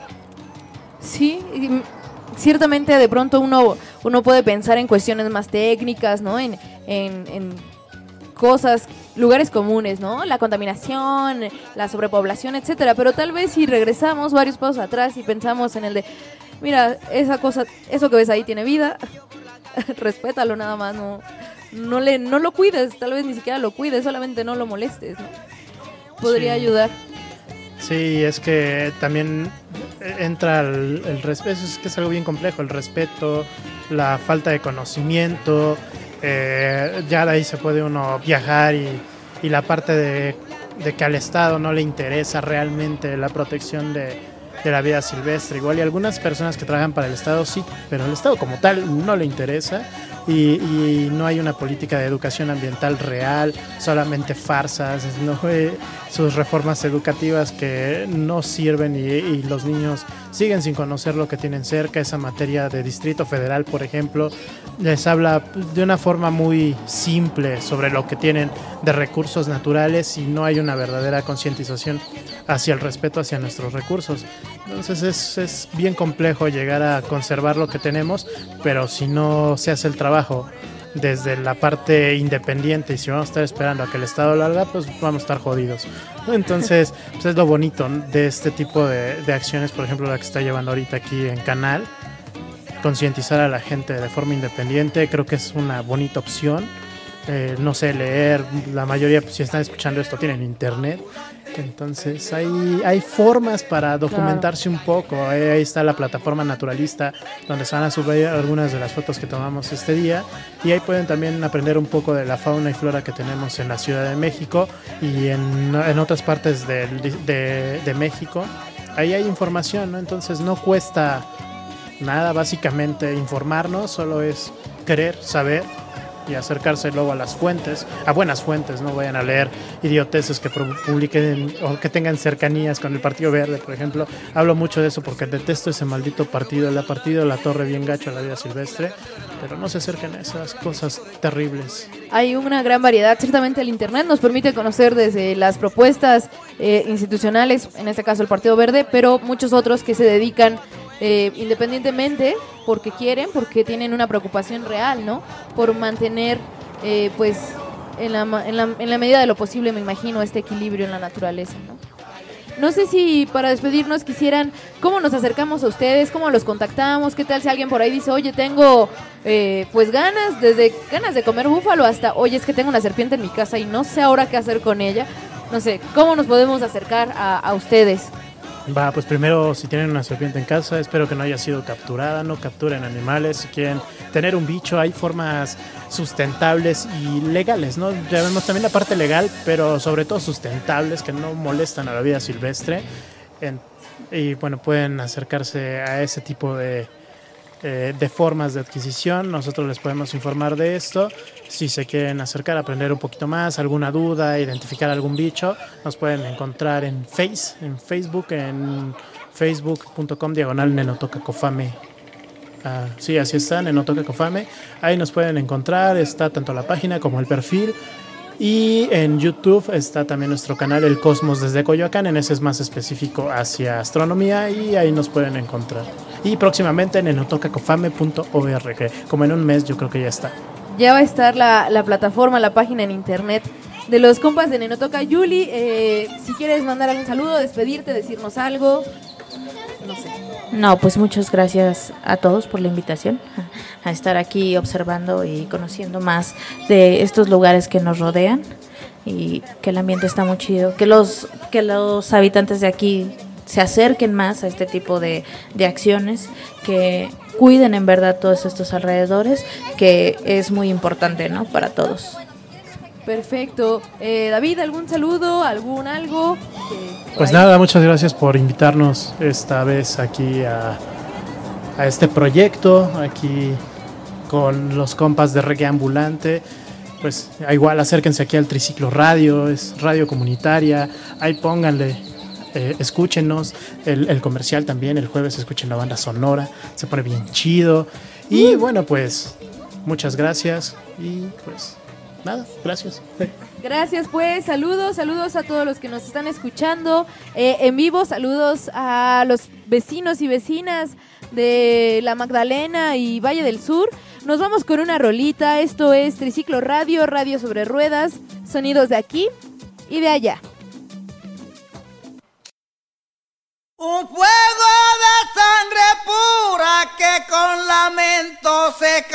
Sí, ciertamente de pronto uno, uno puede pensar en cuestiones más técnicas, ¿no? En, en, en cosas, lugares comunes, ¿no? La contaminación, la sobrepoblación, etcétera. Pero tal vez si regresamos varios pasos atrás y pensamos en el de, mira, esa cosa, eso que ves ahí tiene vida, respétalo nada más, no, no le, no lo cuides, tal vez ni siquiera lo cuides, solamente no lo molestes, ¿no? Podría sí. ayudar. Sí, es que también entra el, el respeto, es que es algo bien complejo, el respeto, la falta de conocimiento. Eh, ya de ahí se puede uno viajar y, y la parte de, de que al Estado no le interesa realmente la protección de, de la vida silvestre. Igual y algunas personas que trabajan para el Estado sí, pero el Estado como tal no le interesa y, y no hay una política de educación ambiental real, solamente farsas, ¿no? eh, sus reformas educativas que no sirven y, y los niños siguen sin conocer lo que tienen cerca. Esa materia de Distrito Federal, por ejemplo, les habla de una forma muy simple sobre lo que tienen de recursos naturales y no hay una verdadera concientización hacia el respeto hacia nuestros recursos. Entonces es, es bien complejo llegar a conservar lo que tenemos, pero si no se hace el trabajo desde la parte independiente y si vamos a estar esperando a que el Estado lo haga, pues vamos a estar jodidos. Entonces pues es lo bonito de este tipo de, de acciones, por ejemplo la que está llevando ahorita aquí en Canal, concientizar a la gente de forma independiente. Creo que es una bonita opción. Eh, no sé leer, la mayoría, pues, si están escuchando esto, tienen internet, entonces hay, hay formas para documentarse claro. un poco. Eh, ahí está la plataforma Naturalista, donde se van a subir algunas de las fotos que tomamos este día, y ahí pueden también aprender un poco de la fauna y flora que tenemos en la Ciudad de México y en, en otras partes de, de, de México. Ahí hay información, ¿no? Entonces no cuesta nada básicamente informarnos, solo es querer saber y acercarse luego a las fuentes, a buenas fuentes, no vayan a leer idioteces que publiquen o que tengan cercanías con el Partido Verde, por ejemplo. Hablo mucho de eso porque detesto ese maldito partido, le ha partido la torre bien gacho a la vida silvestre, pero no se acerquen a esas cosas terribles. Hay una gran variedad, ciertamente el internet nos permite conocer desde las propuestas eh, institucionales, en este caso el Partido Verde, pero muchos otros que se dedican Eh, independientemente porque quieren, porque tienen una preocupación real, ¿no? Por mantener, eh, pues, en la, en, la, en la medida de lo posible, me imagino, este equilibrio en la naturaleza, ¿no? No sé si para despedirnos quisieran, ¿cómo nos acercamos a ustedes? ¿Cómo los contactamos? ¿Qué tal si alguien por ahí dice, oye, tengo, eh, pues, ganas, desde ganas de comer búfalo hasta, oye, es que tengo una serpiente en mi casa y no sé ahora qué hacer con ella? No sé, ¿cómo nos podemos acercar a, a ustedes? Va, pues primero, si tienen una serpiente en casa, espero que no haya sido capturada, no capturen animales. Si quieren tener un bicho, hay formas sustentables y legales, ¿no? Ya vemos también la parte legal, pero sobre todo sustentables, que no molestan a la vida silvestre. En, y bueno, pueden acercarse a ese tipo de, eh, de formas de adquisición. Nosotros les podemos informar de esto. Si se quieren acercar a aprender un poquito más, alguna duda, identificar algún bicho, nos pueden encontrar en Face, en Facebook, en facebook punto com diagonal Nenotoca Cofame. Uh, sí, así está, Nenotoca Cofame. Ahí nos pueden encontrar, está tanto la página como el perfil. Y en YouTube está también nuestro canal El Cosmos desde Coyoacán, en ese es más específico hacia astronomía y ahí nos pueden encontrar. Y próximamente en nenotoca cofame punto org, como en un mes yo creo que ya está. Ya va a estar la, la plataforma, la página en internet de los compas de Nenotoca. Yuli, eh, si quieres mandar algún saludo, despedirte, decirnos algo, no sé. No, pues muchas gracias a todos por la invitación a estar aquí observando y conociendo más de estos lugares que nos rodean y que el ambiente está muy chido, que los, que los habitantes de aquí se acerquen más a este tipo de, de acciones, que cuiden en verdad todos estos alrededores, que es muy importante, ¿no? Para todos. Perfecto. Eh, David, ¿algún saludo? ¿Algún algo? Pues ahí. Nada, muchas gracias por invitarnos esta vez aquí a, a este proyecto, aquí con los compas de Reggae Ambulante. Pues igual acérquense aquí al Triciclo Radio, es radio comunitaria, ahí pónganle. Eh, escúchenos, el, el comercial también, el jueves escuchen la banda sonora, se pone bien chido. Y bueno, pues muchas gracias y pues nada, gracias. Gracias, pues saludos, saludos a todos los que nos están escuchando eh, en vivo, saludos a los vecinos y vecinas de La Magdalena y Valle del Sur. Nos vamos con una rolita, esto es Triciclo Radio, radio sobre ruedas, sonidos de aquí y de allá. Un fuego de sangre pura que con lamento se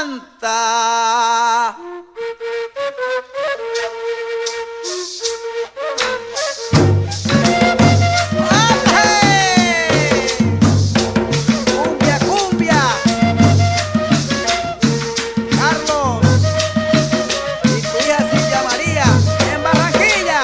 canta. Cumbia, cumbia. Carlos y tu hija Silvia María en Barranquilla.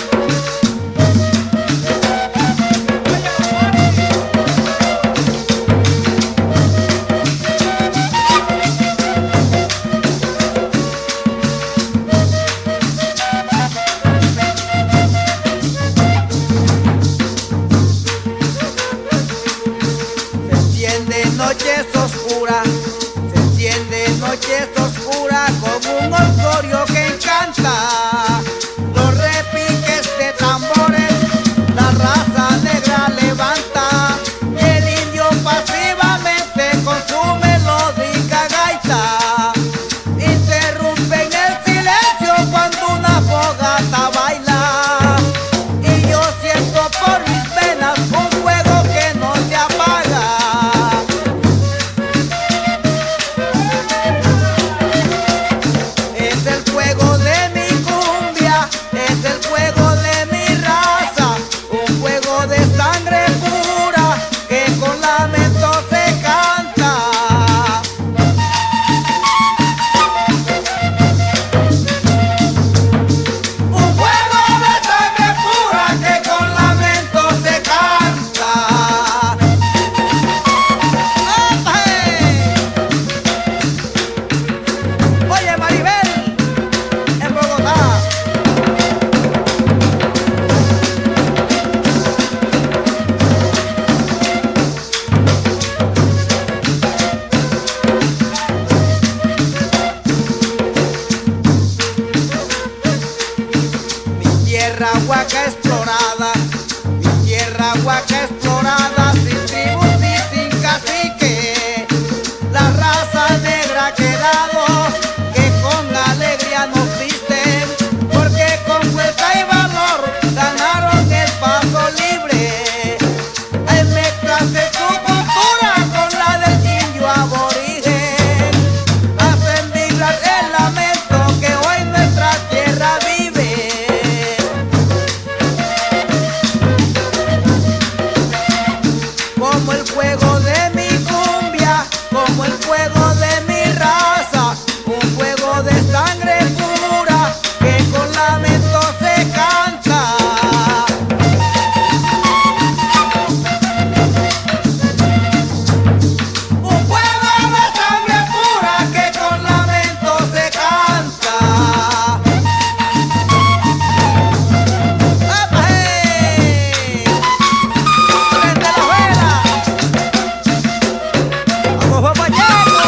Noches oscuras, se enciende noches oscuras con un orgullo que encanta. Los repiques de tambores, la raza negra levanta, y el indio pasivamente con su melódica gaita interrumpen el silencio cuando una fogata baila. Y yo siento por mis venas un fuego que no se apaga. Es el fuego de mi corazón. huaca explorada, mi tierra huaca explorada, sin tribus y sin cacique, la raza negra ha quedado, que con alegría nos visten, porque con fuerza y valor ganaron el paso libre. Hay mezclas de su cultura con la del indio aborigen, hacen vibrar el lamento que hoy nuestra tierra vive. Como el fuego de mi cumbia, como el fuego de mi raza, un fuego de sangre pura que con lamento se canta. Un fuego de sangre pura que con lamento se canta. ¡Apa, hey! ¡Prende la vela! ¡Vamos, papayaco!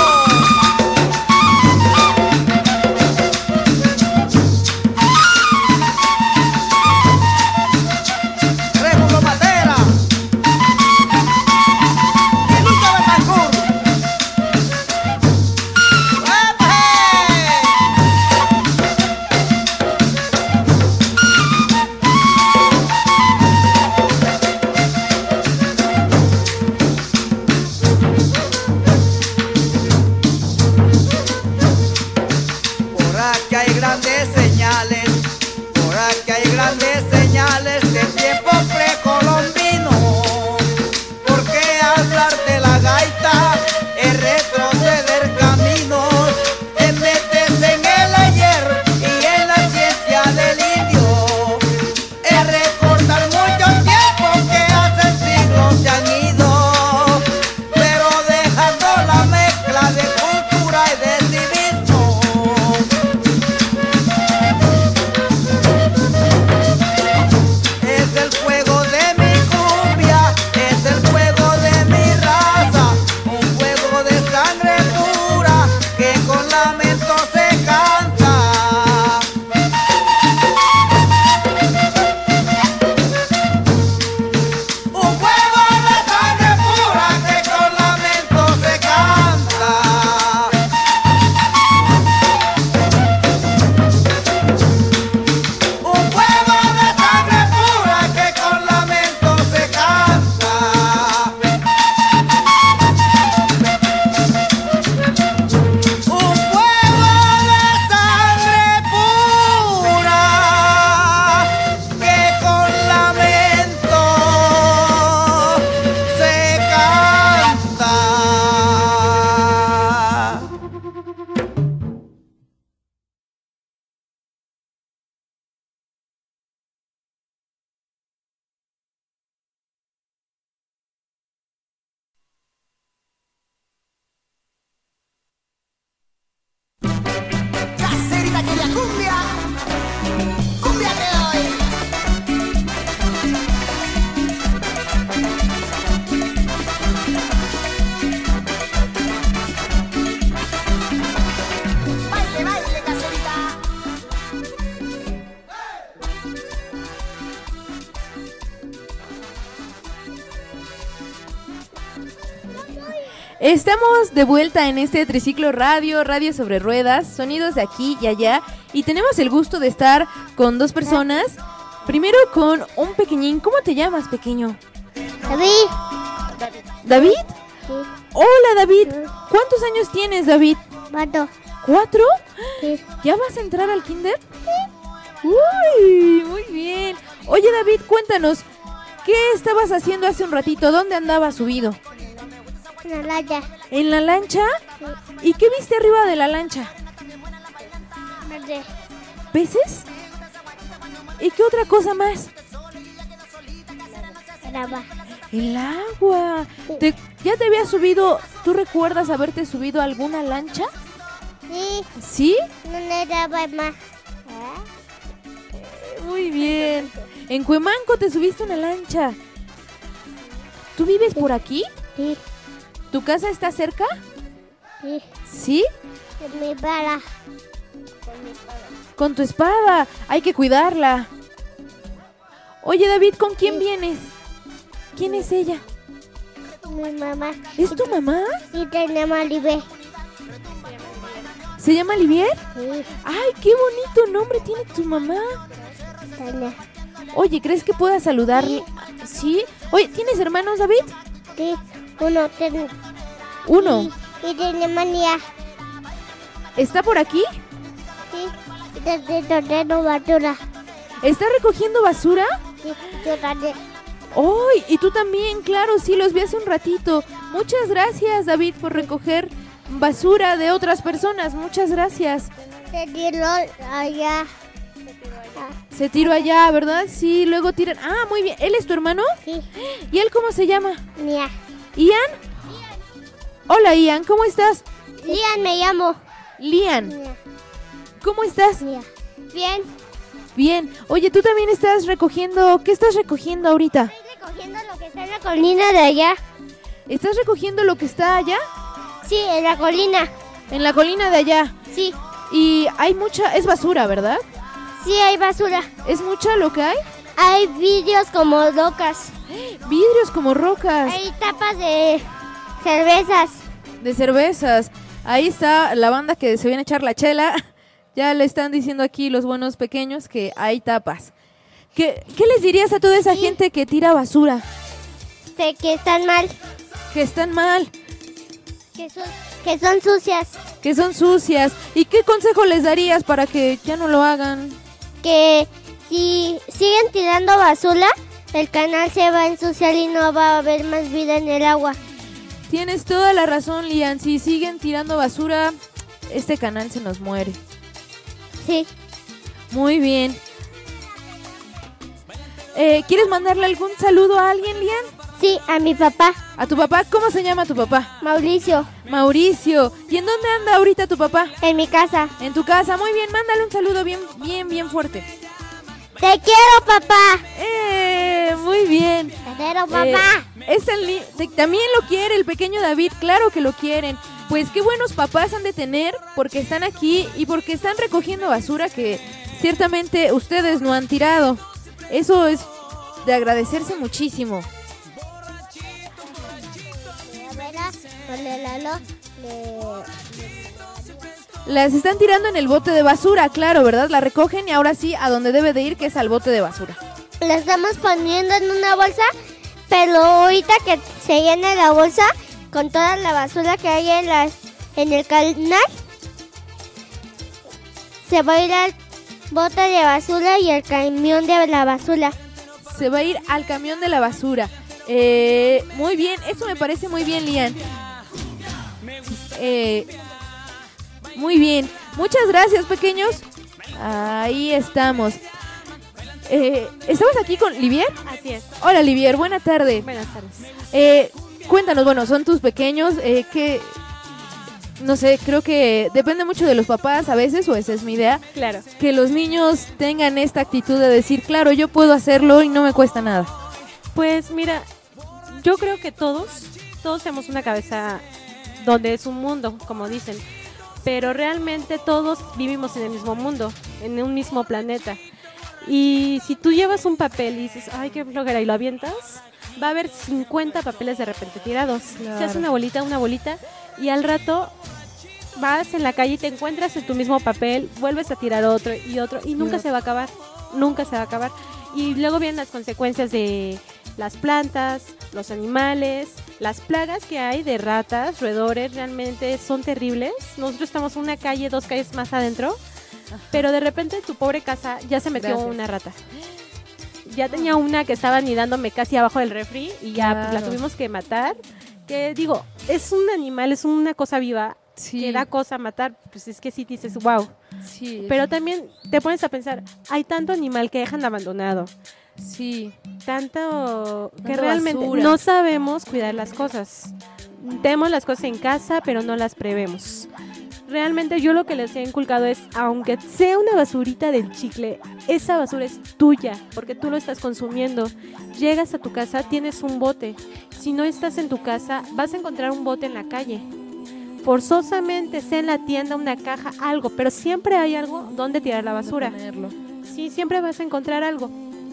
Rémulo Madera y Lucha Betancourt. ¡Apa, hey! Por aquí hay grandes señales, por aquí hay grandes señales de tiempo precolombino. Porque hablar de la gaita es retroceder caminos, es meterse en el ayer y en la ciencia del indio, es recordar mucho tiempo que hace siglos se han ido, pero dejando la mezcla de cultura y de civismo. Es el fuego de mi cumbia, es el fuego de mi raza, un fuego de sangre pura que con lamento se canta. Un fuego de sangre pura que con lamento se canta. Un fuego de sangre pura que con lamento se canta. Un fuego de sangre pura que con lamento se canta. Caserita que la cumbia, cumbia de hoy. Baile, baile, caserita. Estamos de vuelta en este triciclo radio, radio sobre ruedas, sonidos de aquí y allá. Y tenemos el gusto de estar con dos personas. Primero con un pequeñín. ¿Cómo te llamas, pequeño? David. ¿David? Sí. Hola, David. ¿Cuántos años tienes, David? Cuatro. ¿Cuatro? Sí. ¿Ya vas a entrar al kinder? Sí. Uy, muy bien. Oye, David, cuéntanos, ¿qué estabas haciendo hace un ratito? ¿Dónde andabas subido? En la lancha. ¿En la lancha? Sí. ¿Y qué viste arriba de la lancha? Verde. ¿Peces? ¿Y qué otra cosa más? El agua. El agua. ¿Te, ¿Ya te habías subido? ¿Tú recuerdas haberte subido a alguna lancha? Sí. ¿Sí? No le daba más. Muy bien. En Cuemanco te subiste a una lancha. ¿Tú vives por aquí? Sí. ¿Tu casa está cerca? Sí. ¿Sí? Con mi bala. Con tu espada. Hay que cuidarla. Oye, David, ¿con quién vienes? ¿Quién es ella? Mi mamá. ¿Es tu mamá? Y te llama Oliver. ¿Se llama Olivier? Sí. ¡Ay, qué bonito nombre tiene tu mamá! Tania. Oye, ¿crees que pueda saludarle? ¿Sí? Oye, ¿tienes hermanos, David? Sí, uno. Ten... Uno. Y, y te llama Nia. ¿Está por aquí? Sí, y te estoy recogiendo basura. ¿Está recogiendo basura? Sí, yo también. ¡Ay! Y tú también, claro, sí, los vi hace un ratito. Muchas gracias, David, por recoger basura de otras personas. Muchas gracias. Se tiró allá. Se tiró allá, ¿verdad? Sí, luego tiran. Ah, muy bien. ¿Él es tu hermano? Sí. ¿Y él cómo se llama? Nia. ¿Ian? Hola, Ian, ¿cómo estás? Lian me llamo. Lian. Nia. ¿Cómo estás? Nia. Bien. Bien. Oye, tú también estás recogiendo. ¿Qué estás recogiendo ahorita? Estoy recogiendo lo que está en la colina de allá. ¿Estás recogiendo lo que está allá? Sí, en la colina. En la colina de allá. Sí. Y hay mucha. Es basura, ¿verdad? Sí, hay basura. ¿Es mucha lo que hay? Hay vidrios como rocas. Vidrios como rocas. Hay tapas de cervezas. De cervezas. Ahí está la banda que se viene a echar la chela. Ya le están diciendo aquí los buenos pequeños que hay tapas. ¿Qué, qué les dirías a toda esa sí. gente que tira basura? De que están mal. Que están mal. Que son, que son sucias. Que son sucias. ¿Y qué consejo les darías para que ya no lo hagan? Que si siguen tirando basura, el canal se va a ensuciar y no va a haber más vida en el agua. Tienes toda la razón, Lian. Si siguen tirando basura, este canal se nos muere. Sí. Muy bien. Eh, ¿Quieres mandarle algún saludo a alguien, Lian? Sí, a mi papá. ¿A tu papá? ¿Cómo se llama tu papá? Mauricio. Mauricio. ¿Y en dónde anda ahorita tu papá? En mi casa. En tu casa. Muy bien, mándale un saludo bien, bien, bien fuerte. Te quiero, papá. Eh, muy bien. Te quiero, papá. Eh, es el li- te- también lo quiere el pequeño David, claro que lo quieren. Pues qué buenos papás han de tener porque están aquí y porque están recogiendo basura que ciertamente ustedes no han tirado. Eso es de agradecerse muchísimo. Las están tirando en el bote de basura, claro, ¿verdad? La recogen y ahora sí a donde debe de ir, que es al bote de basura. La estamos poniendo en una bolsa, pero ahorita que se llene la bolsa con toda la basura que hay en, la, en el canal, se va a ir al bote de basura y al camión de la basura. Se va a ir al camión de la basura. Eh, muy bien, eso me parece muy bien, Lian. Eh, muy bien, muchas gracias, pequeños. Ahí estamos. Eh, ¿Estamos aquí con Livier? Así es. Hola, Livier, buena tarde. Buenas tardes. Eh, cuéntanos, bueno, son tus pequeños, eh, que... No sé, creo que depende mucho de los papás a veces, o esa es mi idea. Claro. Que los niños tengan esta actitud de decir, claro, yo puedo hacerlo y no me cuesta nada. Pues mira, yo creo que todos, todos tenemos una cabeza donde es un mundo, como dicen. Pero realmente todos vivimos en el mismo mundo, en un mismo planeta. Y si tú llevas un papel y dices, ay, qué flojera, y lo avientas, va a haber cincuenta papeles de repente tirados. Claro. Se hace una bolita, una bolita, y al rato vas en la calle y te encuentras en tu mismo papel, vuelves a tirar otro y otro, y nunca Claro. se va a acabar, nunca se va a acabar. Y luego vienen las consecuencias de las plantas, los animales, las plagas que hay de ratas, roedores, realmente son terribles. Nosotros estamos en una calle, dos calles más adentro, Ajá. pero de repente en tu pobre casa ya se metió Gracias. una rata. Ya tenía una que estaba anidándome casi abajo del refri y ya Claro. pues, la tuvimos que matar. Que digo, es un animal, es una cosa viva, Sí. que da cosa matar, pues es que sí dices, wow. Sí. Pero también te pones a pensar, hay tanto animal que dejan abandonado. Sí. Tanto que Tanta realmente basura. no sabemos cuidar las cosas. Tenemos las cosas en casa, pero no las prevemos. Realmente yo lo que les he inculcado es, aunque sea una basurita del chicle, esa basura es tuya, porque tú lo estás consumiendo. Llegas a tu casa, tienes un bote. Si no estás en tu casa, vas a encontrar un bote en la calle. Forzosamente, sea en la tienda, una caja, algo, pero siempre hay algo donde tirar la basura. Ponerlo. Sí, siempre vas a encontrar algo.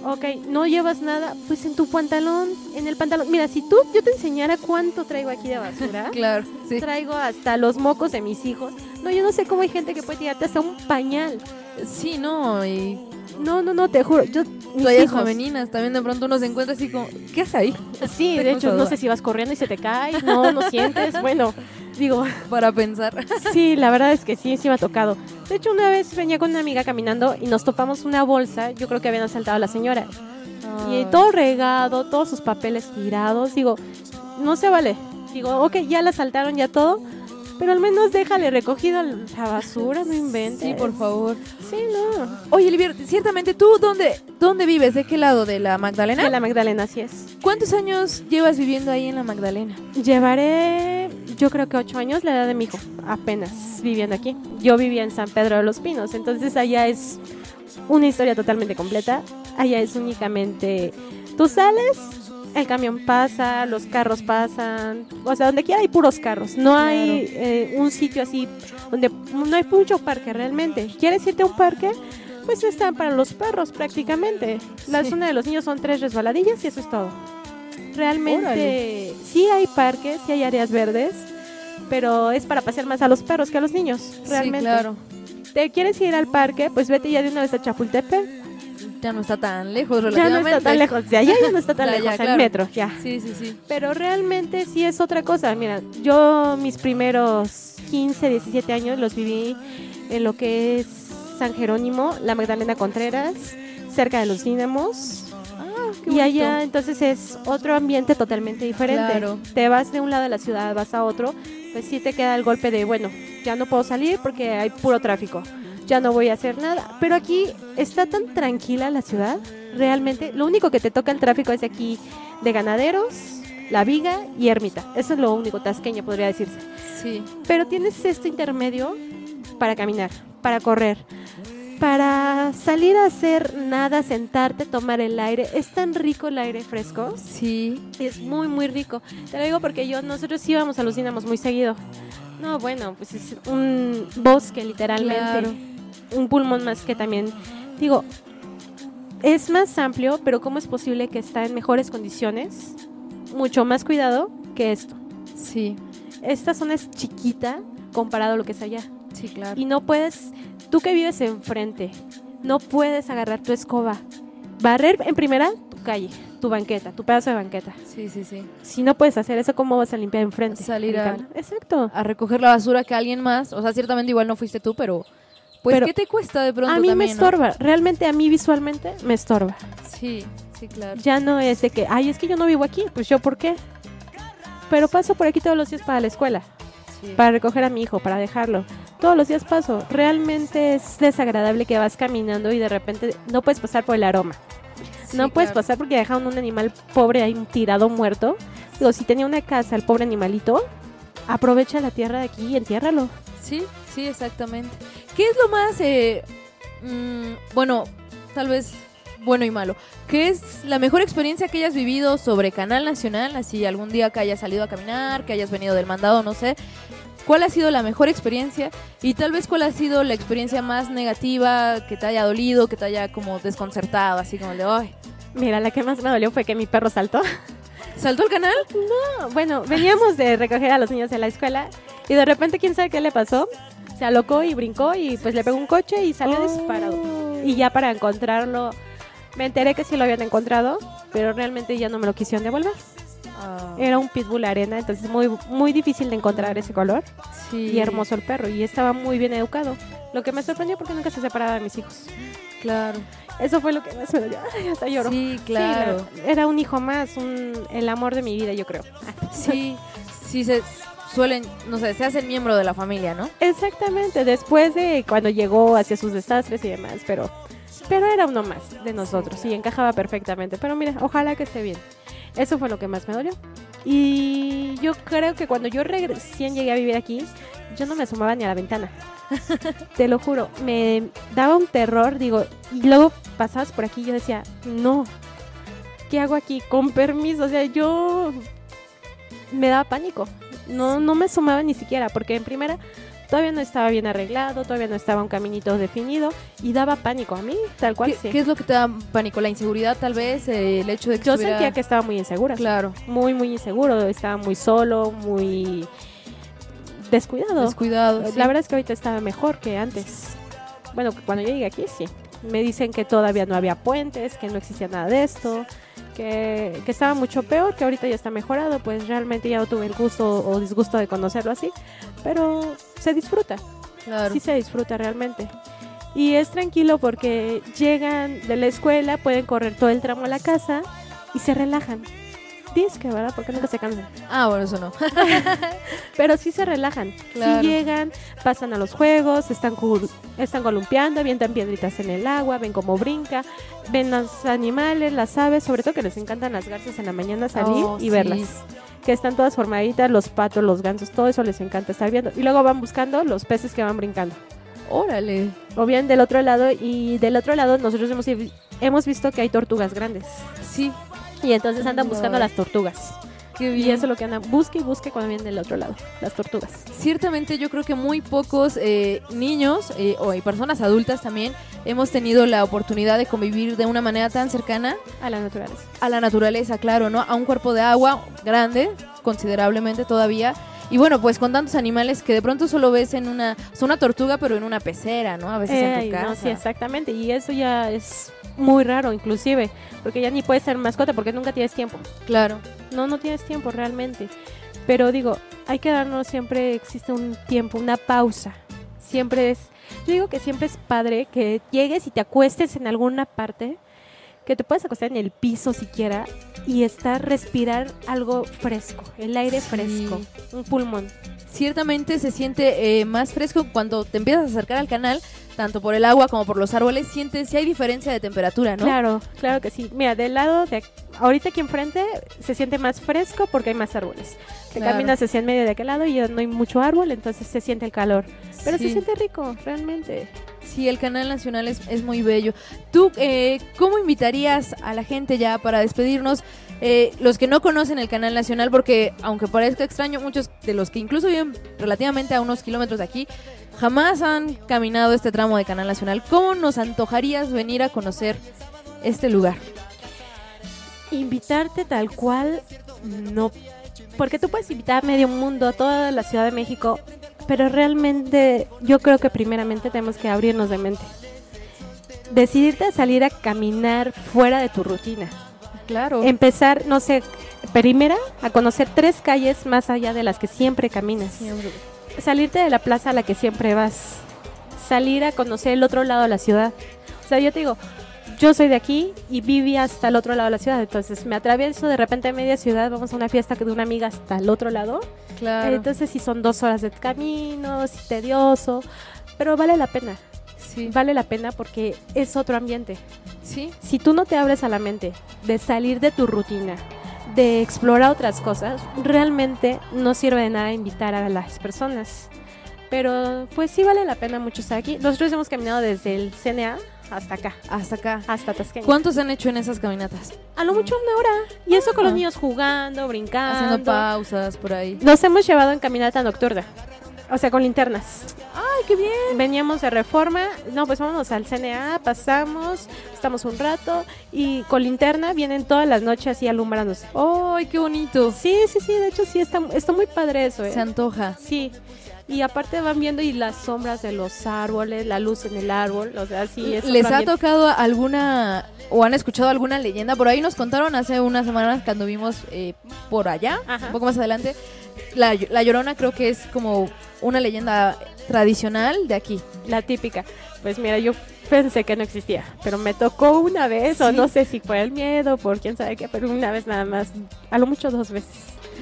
Ok, no llevas nada, pues en tu pantalón, en el pantalón. Mira, si tú, yo te enseñara cuánto traigo aquí de basura. Claro, sí. Traigo hasta los mocos de mis hijos. No, yo no sé cómo hay gente que puede tirarte hasta un pañal. Sí, no, y... No, no, no, te juro, yo... mis Toallas hijos. femeninas, también de pronto uno se encuentra así como, ¿qué haces ahí? Sí, de hecho, no sé si vas corriendo y se te cae, no, no sientes, bueno, digo... Para pensar. Sí, la verdad es que sí, sí me ha tocado. De hecho, una vez venía con una amiga caminando y nos topamos una bolsa, yo creo que habían asaltado a la señora. Ay. Y todo regado, todos sus papeles tirados, digo, no se vale. Digo, ok, ya la asaltaron, ya todo, pero al menos déjale recogido la basura, no inventes. Sí, por favor. Sí, no. Oye, Livier, ciertamente, ¿tú dónde, dónde vives? ¿De qué lado? ¿De la Magdalena? De la Magdalena, así es. ¿Cuántos años llevas viviendo ahí en la Magdalena? Llevaré, yo creo que ocho años, la edad de mi hijo, apenas viviendo aquí. Yo vivía en San Pedro de los Pinos, entonces allá es una historia totalmente completa. Allá es únicamente, tú sales, el camión pasa, los carros pasan, o sea, donde quiera hay puros carros. No Claro. hay eh, un sitio así donde no hay mucho parque realmente. ¿Quieres irte a un parque? Pues están para los perros prácticamente. La Sí. zona de los niños son tres resbaladillas y eso es todo. Realmente Órale. sí hay parques, sí hay áreas verdes, pero es para pasear más a los perros que a los niños, realmente. Sí, claro. ¿Te quieres ir al parque? Pues vete ya de una vez a Chapultepec. Ya no está tan lejos, Ya no relativamente. está tan lejos, de allá ya no está tan Ya, lejos, ya, el claro. metro, ya. Sí, sí, sí. Pero realmente sí es otra cosa. Mira, yo mis primeros quince, diecisiete años los viví en lo que es San Jerónimo, la Magdalena Contreras, cerca de los Dínamos. Ah, qué Y allá bonito. entonces es otro ambiente totalmente diferente. Claro. Te vas de un lado de la ciudad, vas a otro, pues sí te queda el golpe de, bueno, ya no puedo salir porque hay puro tráfico. Ya no voy a hacer nada. Pero aquí está tan tranquila la ciudad. Realmente, lo único que te toca el tráfico es de aquí, de Ganaderos, La Viga y Ermita. Eso es lo único, tasqueño podría decirse. Sí. Pero tienes este intermedio para caminar, para correr, para salir a hacer nada, sentarte, tomar el aire. Es tan rico el aire fresco. Sí. Es muy, muy rico. Te lo digo porque yo, nosotros íbamos a los Dínamos muy seguido. No, bueno, pues es un bosque literalmente. Claro. Un pulmón más que también, digo, es más amplio, pero ¿cómo es posible que está en mejores condiciones? Mucho más cuidado que esto. Sí. Esta zona es chiquita comparado a lo que es allá. Sí, claro. Y no puedes, tú que vives enfrente, no puedes agarrar tu escoba, barrer en primera tu calle, tu banqueta, tu pedazo de banqueta. Sí, sí, sí. Si no puedes hacer eso, ¿cómo vas a limpiar enfrente? Salir a, Exacto. a recoger la basura que alguien más, o sea, ciertamente igual no fuiste tú, pero pues Pero ¿qué te cuesta de pronto a mí también, me ¿no? estorba, realmente a mí visualmente me estorba. Sí, sí, claro. Ya no es de que, ay, es que yo no vivo aquí, pues yo, ¿por qué? Pero paso por aquí todos los días para la escuela, Sí. para recoger a mi hijo, para dejarlo. Todos los días paso. Realmente es desagradable que vas caminando y de repente no puedes pasar por el aroma. Sí, no puedes claro. pasar porque dejaron un animal pobre ahí tirado muerto. Digo, si tenía una casa el pobre animalito, aprovecha la tierra de aquí y entiérralo. Sí, sí, exactamente. ¿Qué es lo más, eh, mm, bueno, tal vez bueno y malo? ¿Qué es la mejor experiencia que hayas vivido sobre Canal Nacional? Así algún día que hayas salido a caminar, que hayas venido del mandado, no sé. ¿Cuál ha sido la mejor experiencia? Y tal vez cuál ha sido la experiencia más negativa, que te haya dolido, que te haya como desconcertado, así como de, ay. Mira, la que más me dolió fue que mi perro saltó. ¿Saltó el canal? No, bueno, veníamos de recoger a los niños en la escuela y de repente, quién sabe qué le pasó, se alocó y brincó y pues le pegó un coche y salió disparado. Y ya para encontrarlo, me enteré que sí lo habían encontrado, pero realmente ya no me lo quisieron devolver. Ah. Era un pitbull arena, entonces muy, muy difícil de encontrar ese color. Sí. Y hermoso el perro, y estaba muy bien educado. Lo que me sorprendió porque nunca se separaba de mis hijos. Claro. Eso fue lo que más me dolió. Ay, hasta lloro. Sí, claro. Sí, la- era un hijo más, un, el amor de mi vida, yo creo. Sí, sí se suelen, no sé, se hacen miembro de la familia, ¿no? Exactamente, después de cuando llegó hacia sus desastres y demás, pero, pero era uno más de nosotros y encajaba perfectamente. Pero mira, ojalá que esté bien. Eso fue lo que más me dolió. Y yo creo que cuando yo recién llegué a vivir aquí, yo no me asomaba ni a la ventana. Te lo juro, me daba un terror, digo, y luego pasabas por aquí y yo decía, no, ¿qué hago aquí? Con permiso, o sea, yo me daba pánico. No, no me asomaba ni siquiera, porque en primera, todavía no estaba bien arreglado, todavía no estaba un caminito definido y daba pánico a mí, tal cual. ¿Qué, sí. ¿Qué es lo que te da pánico? ¿La inseguridad tal vez? Eh, el hecho de que Yo estuviera... sentía que estaba muy insegura. Claro. Muy, muy inseguro. Estaba muy solo, muy descuidado. Descuidado, La sí. verdad es que ahorita estaba mejor que antes. Bueno, cuando yo llegué aquí, sí. Me dicen que todavía no había puentes, que no existía nada de esto, que, que estaba mucho peor, que ahorita ya está mejorado. Pues realmente ya no tuve el gusto o disgusto de conocerlo así. Pero se disfruta. Claro. Sí se disfruta realmente. Y es tranquilo porque llegan de la escuela, pueden correr todo el tramo a la casa y se relajan. Disque, ¿verdad? Porque nunca se cansan. Ah, bueno, eso no. Pero sí se relajan. Claro. Sí llegan, pasan a los juegos, están, cul- están columpiando, avientan piedritas en el agua, ven cómo brinca, ven los animales, las aves, sobre todo que les encantan las garzas en la mañana salir Oh, y sí. verlas. Que están todas formaditas, los patos, los gansos, todo eso les encanta estar viendo. Y luego van buscando los peces que van brincando. Órale. O bien del otro lado, y del otro lado nosotros hemos, hemos visto que hay tortugas grandes. Sí. Y entonces andan Wow. buscando las tortugas. Qué Y bien. eso es lo que andan, busque y busque cuando vienen del otro lado, las tortugas. Ciertamente yo creo que muy pocos eh, niños eh, o y personas adultas también hemos tenido la oportunidad de convivir de una manera tan cercana A la naturaleza. a la naturaleza, claro, ¿no? A un cuerpo de agua grande, considerablemente todavía. Y bueno, pues con tantos animales que de pronto solo ves en una, o sea, una tortuga, pero en una pecera, ¿no? A veces en Ey, tu casa. no, sí, exactamente. Y eso ya es muy raro, inclusive, porque ya ni puedes ser mascota porque nunca tienes tiempo. Claro. No, no tienes tiempo realmente. Pero digo, hay que darnos siempre, existe un tiempo, una pausa. Siempre es, yo digo que siempre es padre que llegues y te acuestes en alguna parte, que te puedas acostar en el piso siquiera y estar, respirar algo fresco, el aire Sí. fresco, un pulmón. Ciertamente se siente eh, más fresco cuando te empiezas a acercar al canal, tanto por el agua como por los árboles, sientes si hay diferencia de temperatura, ¿no? Claro, claro que sí. Mira, del lado de ac- ahorita aquí enfrente se siente más fresco porque hay más árboles. Te Claro. caminas hacia en medio de aquel lado y ya no hay mucho árbol, entonces se siente el calor. Pero Sí. se siente rico, realmente. Sí, el canal nacional es, es muy bello. ¿Tú eh, cómo invitarías a la gente ya para despedirnos? Eh, los que no conocen el canal nacional, porque aunque parezca extraño, muchos de los que incluso viven relativamente a unos kilómetros de aquí, jamás han caminado este tramo de canal nacional. ¿Cómo nos antojarías venir a conocer este lugar? Invitarte tal cual, no. Porque tú puedes invitar a medio mundo, a toda la Ciudad de México, pero realmente yo creo que primeramente tenemos que abrirnos de mente. Decidirte a salir a caminar fuera de tu rutina. Claro. Empezar, no sé, primera, a conocer tres calles más allá de las que siempre caminas. Siempre. Salirte de la plaza a la que siempre vas. Salir a conocer el otro lado de la ciudad. O sea, yo te digo, yo soy de aquí y viví hasta el otro lado de la ciudad. Entonces me atravieso de repente a media ciudad, vamos a una fiesta de una amiga hasta el otro lado. Claro. Entonces sí son dos horas de camino, sí tedioso, pero vale la pena. Sí. Vale la pena porque es otro ambiente. Sí. Si tú no te abres a la mente de salir de tu rutina, de explorar otras cosas, realmente no sirve de nada invitar a las personas. Pero pues sí vale la pena mucho estar aquí. Nosotros hemos caminado desde el C N A hasta acá. Hasta acá. Hasta Tasqueña. ¿Cuántos han hecho en esas caminatas? A lo mucho una hora. Y eso con los Ah. niños jugando, brincando. Haciendo pausas por ahí. Nos hemos llevado en caminata nocturna. O sea, con linternas. ¡Ay, qué bien! Veníamos de Reforma, no, pues vámonos al C N A, pasamos, estamos un rato y con linterna vienen todas las noches así alumbrándose. ¡Ay, qué bonito! Sí, sí, sí, de hecho sí, está, está muy padre eso, ¿eh? Se antoja. Sí, y aparte van viendo y las sombras de los árboles, la luz en el árbol, o sea, sí es ¿Les otro ha ambiente. tocado alguna o han escuchado alguna leyenda? Por ahí nos contaron hace unas semanas cuando vimos eh, por allá, Ajá. un poco más adelante, la, la Llorona creo que es como una leyenda tradicional de aquí. La típica. Pues mira, yo pensé que no existía, pero me tocó una vez, o Sí. no sé si fue el miedo, por quién sabe qué, pero una vez nada más, a lo mucho dos veces.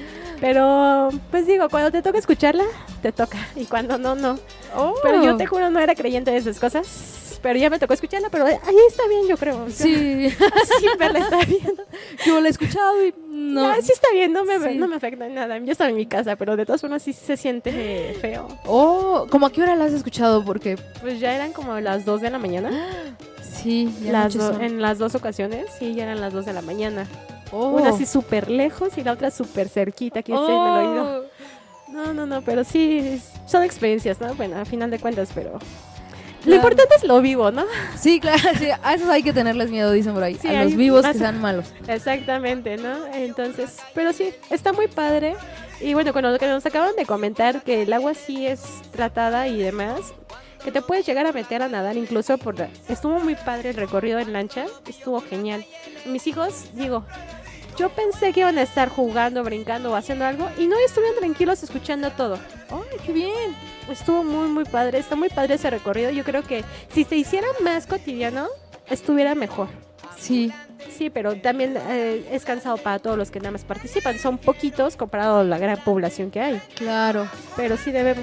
Pero, pues digo, cuando te toca escucharla, te toca, y cuando no, no. Oh. Pero yo te juro, no era creyente de esas cosas, pero ya me tocó escucharla, pero ahí está bien, yo creo. Sí. Sin verla está bien. Yo la he escuchado y no. No, sí está bien, no me, Sí. no me afecta en nada. Yo estaba en mi casa, pero de todas formas sí se siente feo. Oh, ¿cómo a qué hora la has escuchado? Porque Pues ya eran como las dos de la mañana. sí, ya Las noches do- son. en las dos ocasiones, sí, ya eran las dos de la mañana. Oh. Una así súper lejos y la otra súper cerquita, aquí en el oído. No, no, no, pero sí, es- son experiencias, ¿no? Bueno, a final de cuentas, pero... Lo Claro. importante es lo vivo, ¿no? Sí, claro, sí, a esos hay que tenerles miedo, dicen por ahí. Sí, a los hay vivos más- que sean malos. Exactamente, ¿no? Entonces, pero sí, está muy padre. Y bueno, con lo que nos acaban de comentar, que el agua sí es tratada y demás, que te puedes llegar a meter a nadar incluso por... Estuvo muy padre el recorrido en lancha, estuvo genial. Mis hijos, digo, yo pensé que iban a estar jugando, brincando o haciendo algo y no estuvieron tranquilos escuchando todo. ¡Ay, qué bien! Estuvo muy, muy padre, está muy padre ese recorrido. Yo creo que si se hiciera más cotidiano, estuviera mejor. Sí. Sí, pero también eh, es cansado para todos los que nada más participan. Son poquitos comparado a la gran población que hay. Claro. Pero sí debemos.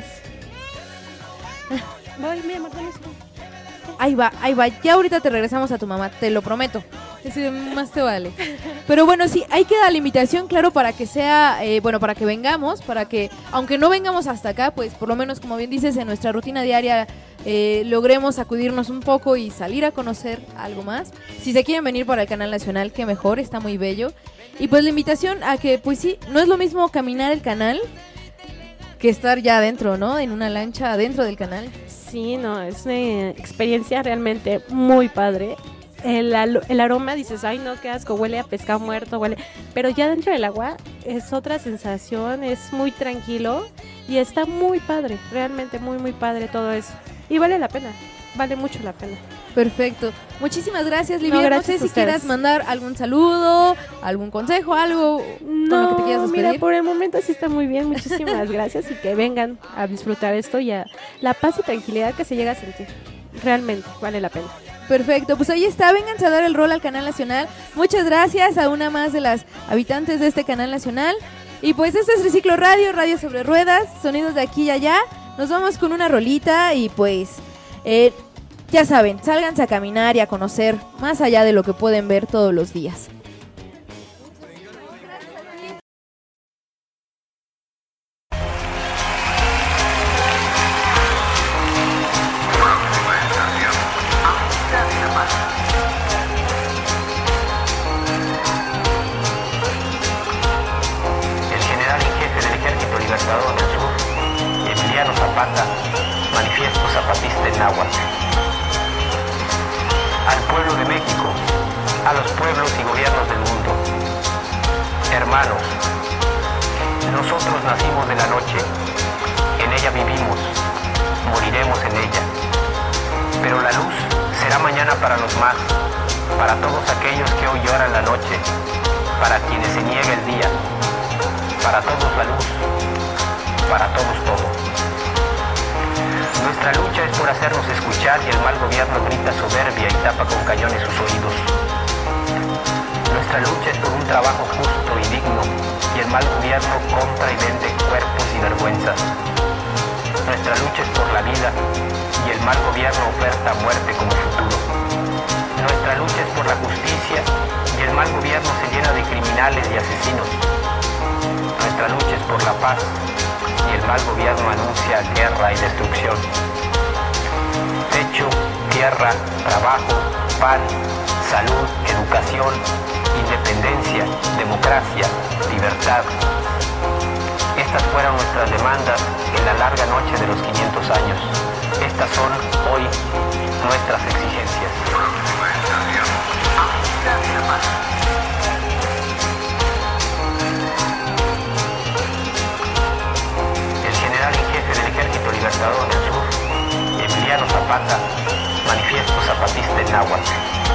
Voy, mira, Martínez. Ahí va, ahí va. Ya ahorita te regresamos a tu mamá, te lo prometo. Ese más te vale. Pero bueno, sí, ahí queda la invitación, claro, para que sea, eh, bueno, para que vengamos, para que, aunque no vengamos hasta acá, pues por lo menos, como bien dices, en nuestra rutina diaria eh, logremos sacudirnos un poco y salir a conocer algo más. Si se quieren venir para el canal nacional, qué mejor, está muy bello. Y pues la invitación a que, pues sí, no es lo mismo caminar el canal que estar ya adentro, ¿no? En una lancha adentro del canal. Sí, no, es una experiencia realmente muy padre. El, alo- el aroma, dices, ay no, qué asco, huele a pescado muerto, huele... Pero ya dentro del agua es otra sensación, es muy tranquilo y está muy padre, realmente muy, muy padre todo eso. Y vale la pena, vale mucho la pena. Perfecto. Muchísimas gracias, Livia. No, No, gracias sé a si quieras ustedes. mandar algún saludo, algún consejo, algo con lo que te quieras No, despedir. mira, por el momento sí está muy bien, muchísimas gracias y que vengan a disfrutar esto y a la paz y tranquilidad que se llega a sentir. Realmente, vale la pena. Perfecto, pues ahí está, vénganse a dar el rol al canal nacional. Muchas gracias a una más de las habitantes de este canal nacional. Y pues este es Triciclo Radio, Radio sobre Ruedas, sonidos de aquí y allá. Nos vamos con una rolita y pues eh, ya saben, sálganse a caminar y a conocer más allá de lo que pueden ver todos los días. El general en jefe del Ejército Libertador del Sur, Emiliano Zapata, manifiesto zapatista en náhuatl. Al pueblo de México, a los pueblos y gobiernos del mundo, hermanos, nosotros nacimos de la noche, en ella vivimos, moriremos en ella. Pero la luz será mañana para los más, para todos aquellos que hoy lloran la noche, para quienes se niega el día, para todos la luz, para todos todo. Nuestra lucha es por hacernos escuchar y el mal gobierno grita soberbia y tapa con cañones sus oídos. Nuestra lucha es por un trabajo justo y digno y el mal gobierno compra y vende cuerpos y vergüenzas. Nuestra lucha es por la vida y el mal gobierno oferta muerte como futuro. Nuestra lucha es por la justicia y el mal gobierno se llena de criminales y asesinos. Nuestra lucha es por la paz y el mal gobierno anuncia guerra y destrucción. Techo, tierra, trabajo, pan, salud, educación, independencia, democracia, libertad. Estas fueron nuestras demandas en la larga noche de los quinientos años. Estas son hoy nuestras exigencias. El general en jefe del Ejército Libertador del Sur, Emiliano Zapata, manifiesto zapatista en náhuatl.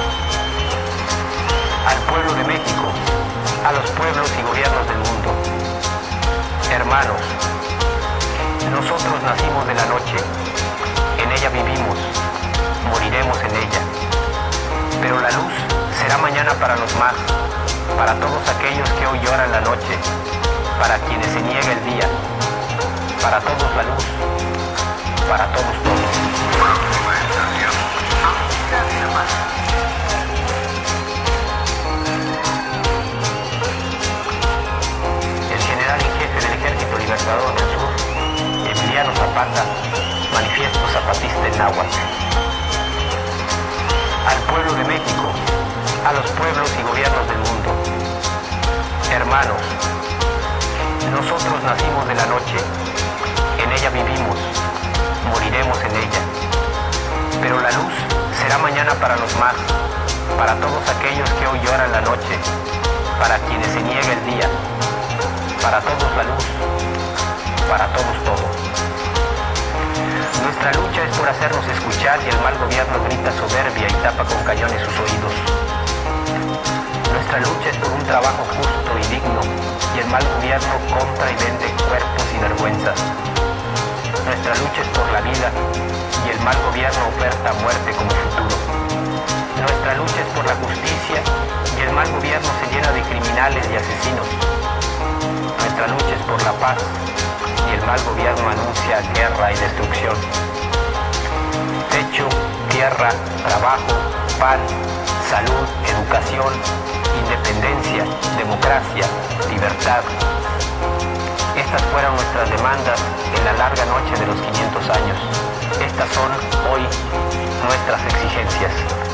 Al pueblo de México, a los pueblos y gobiernos del mundo, hermanos, nosotros nacimos de la noche, en ella vivimos, moriremos en ella. Pero la luz será mañana para los más, para todos aquellos que hoy lloran la noche, para quienes se niega el día, para todos la luz, para todos todos. El general en jefe del Ejército Libertador del Sur, Emiliano Zapata, manifiesto zapatista en náhuatl. Al pueblo de México, a los pueblos y gobiernos del mundo, hermanos, Nosotros nacimos de la noche, en ella vivimos, moriremos en ella. Pero la luz será mañana para los más, para todos aquellos que hoy lloran la noche, para quienes se niega el día, para todos la luz, para todos todo. Nuestra lucha es por hacernos escuchar y el mal gobierno grita soberbia y tapa con cañones sus oídos. Nuestra lucha es por un trabajo justo y digno y el mal gobierno compra y vende cuerpos y vergüenzas. Nuestra lucha es por la vida y el mal gobierno oferta muerte como futuro. Nuestra lucha es por la justicia y el mal gobierno se llena de criminales y asesinos. Nuestra lucha es por la paz y el mal gobierno anuncia guerra y destrucción. Techo, tierra, trabajo, pan, salud, educación, independencia, democracia, libertad. Estas fueron nuestras demandas en la larga noche de los quinientos años. Estas son hoy nuestras exigencias.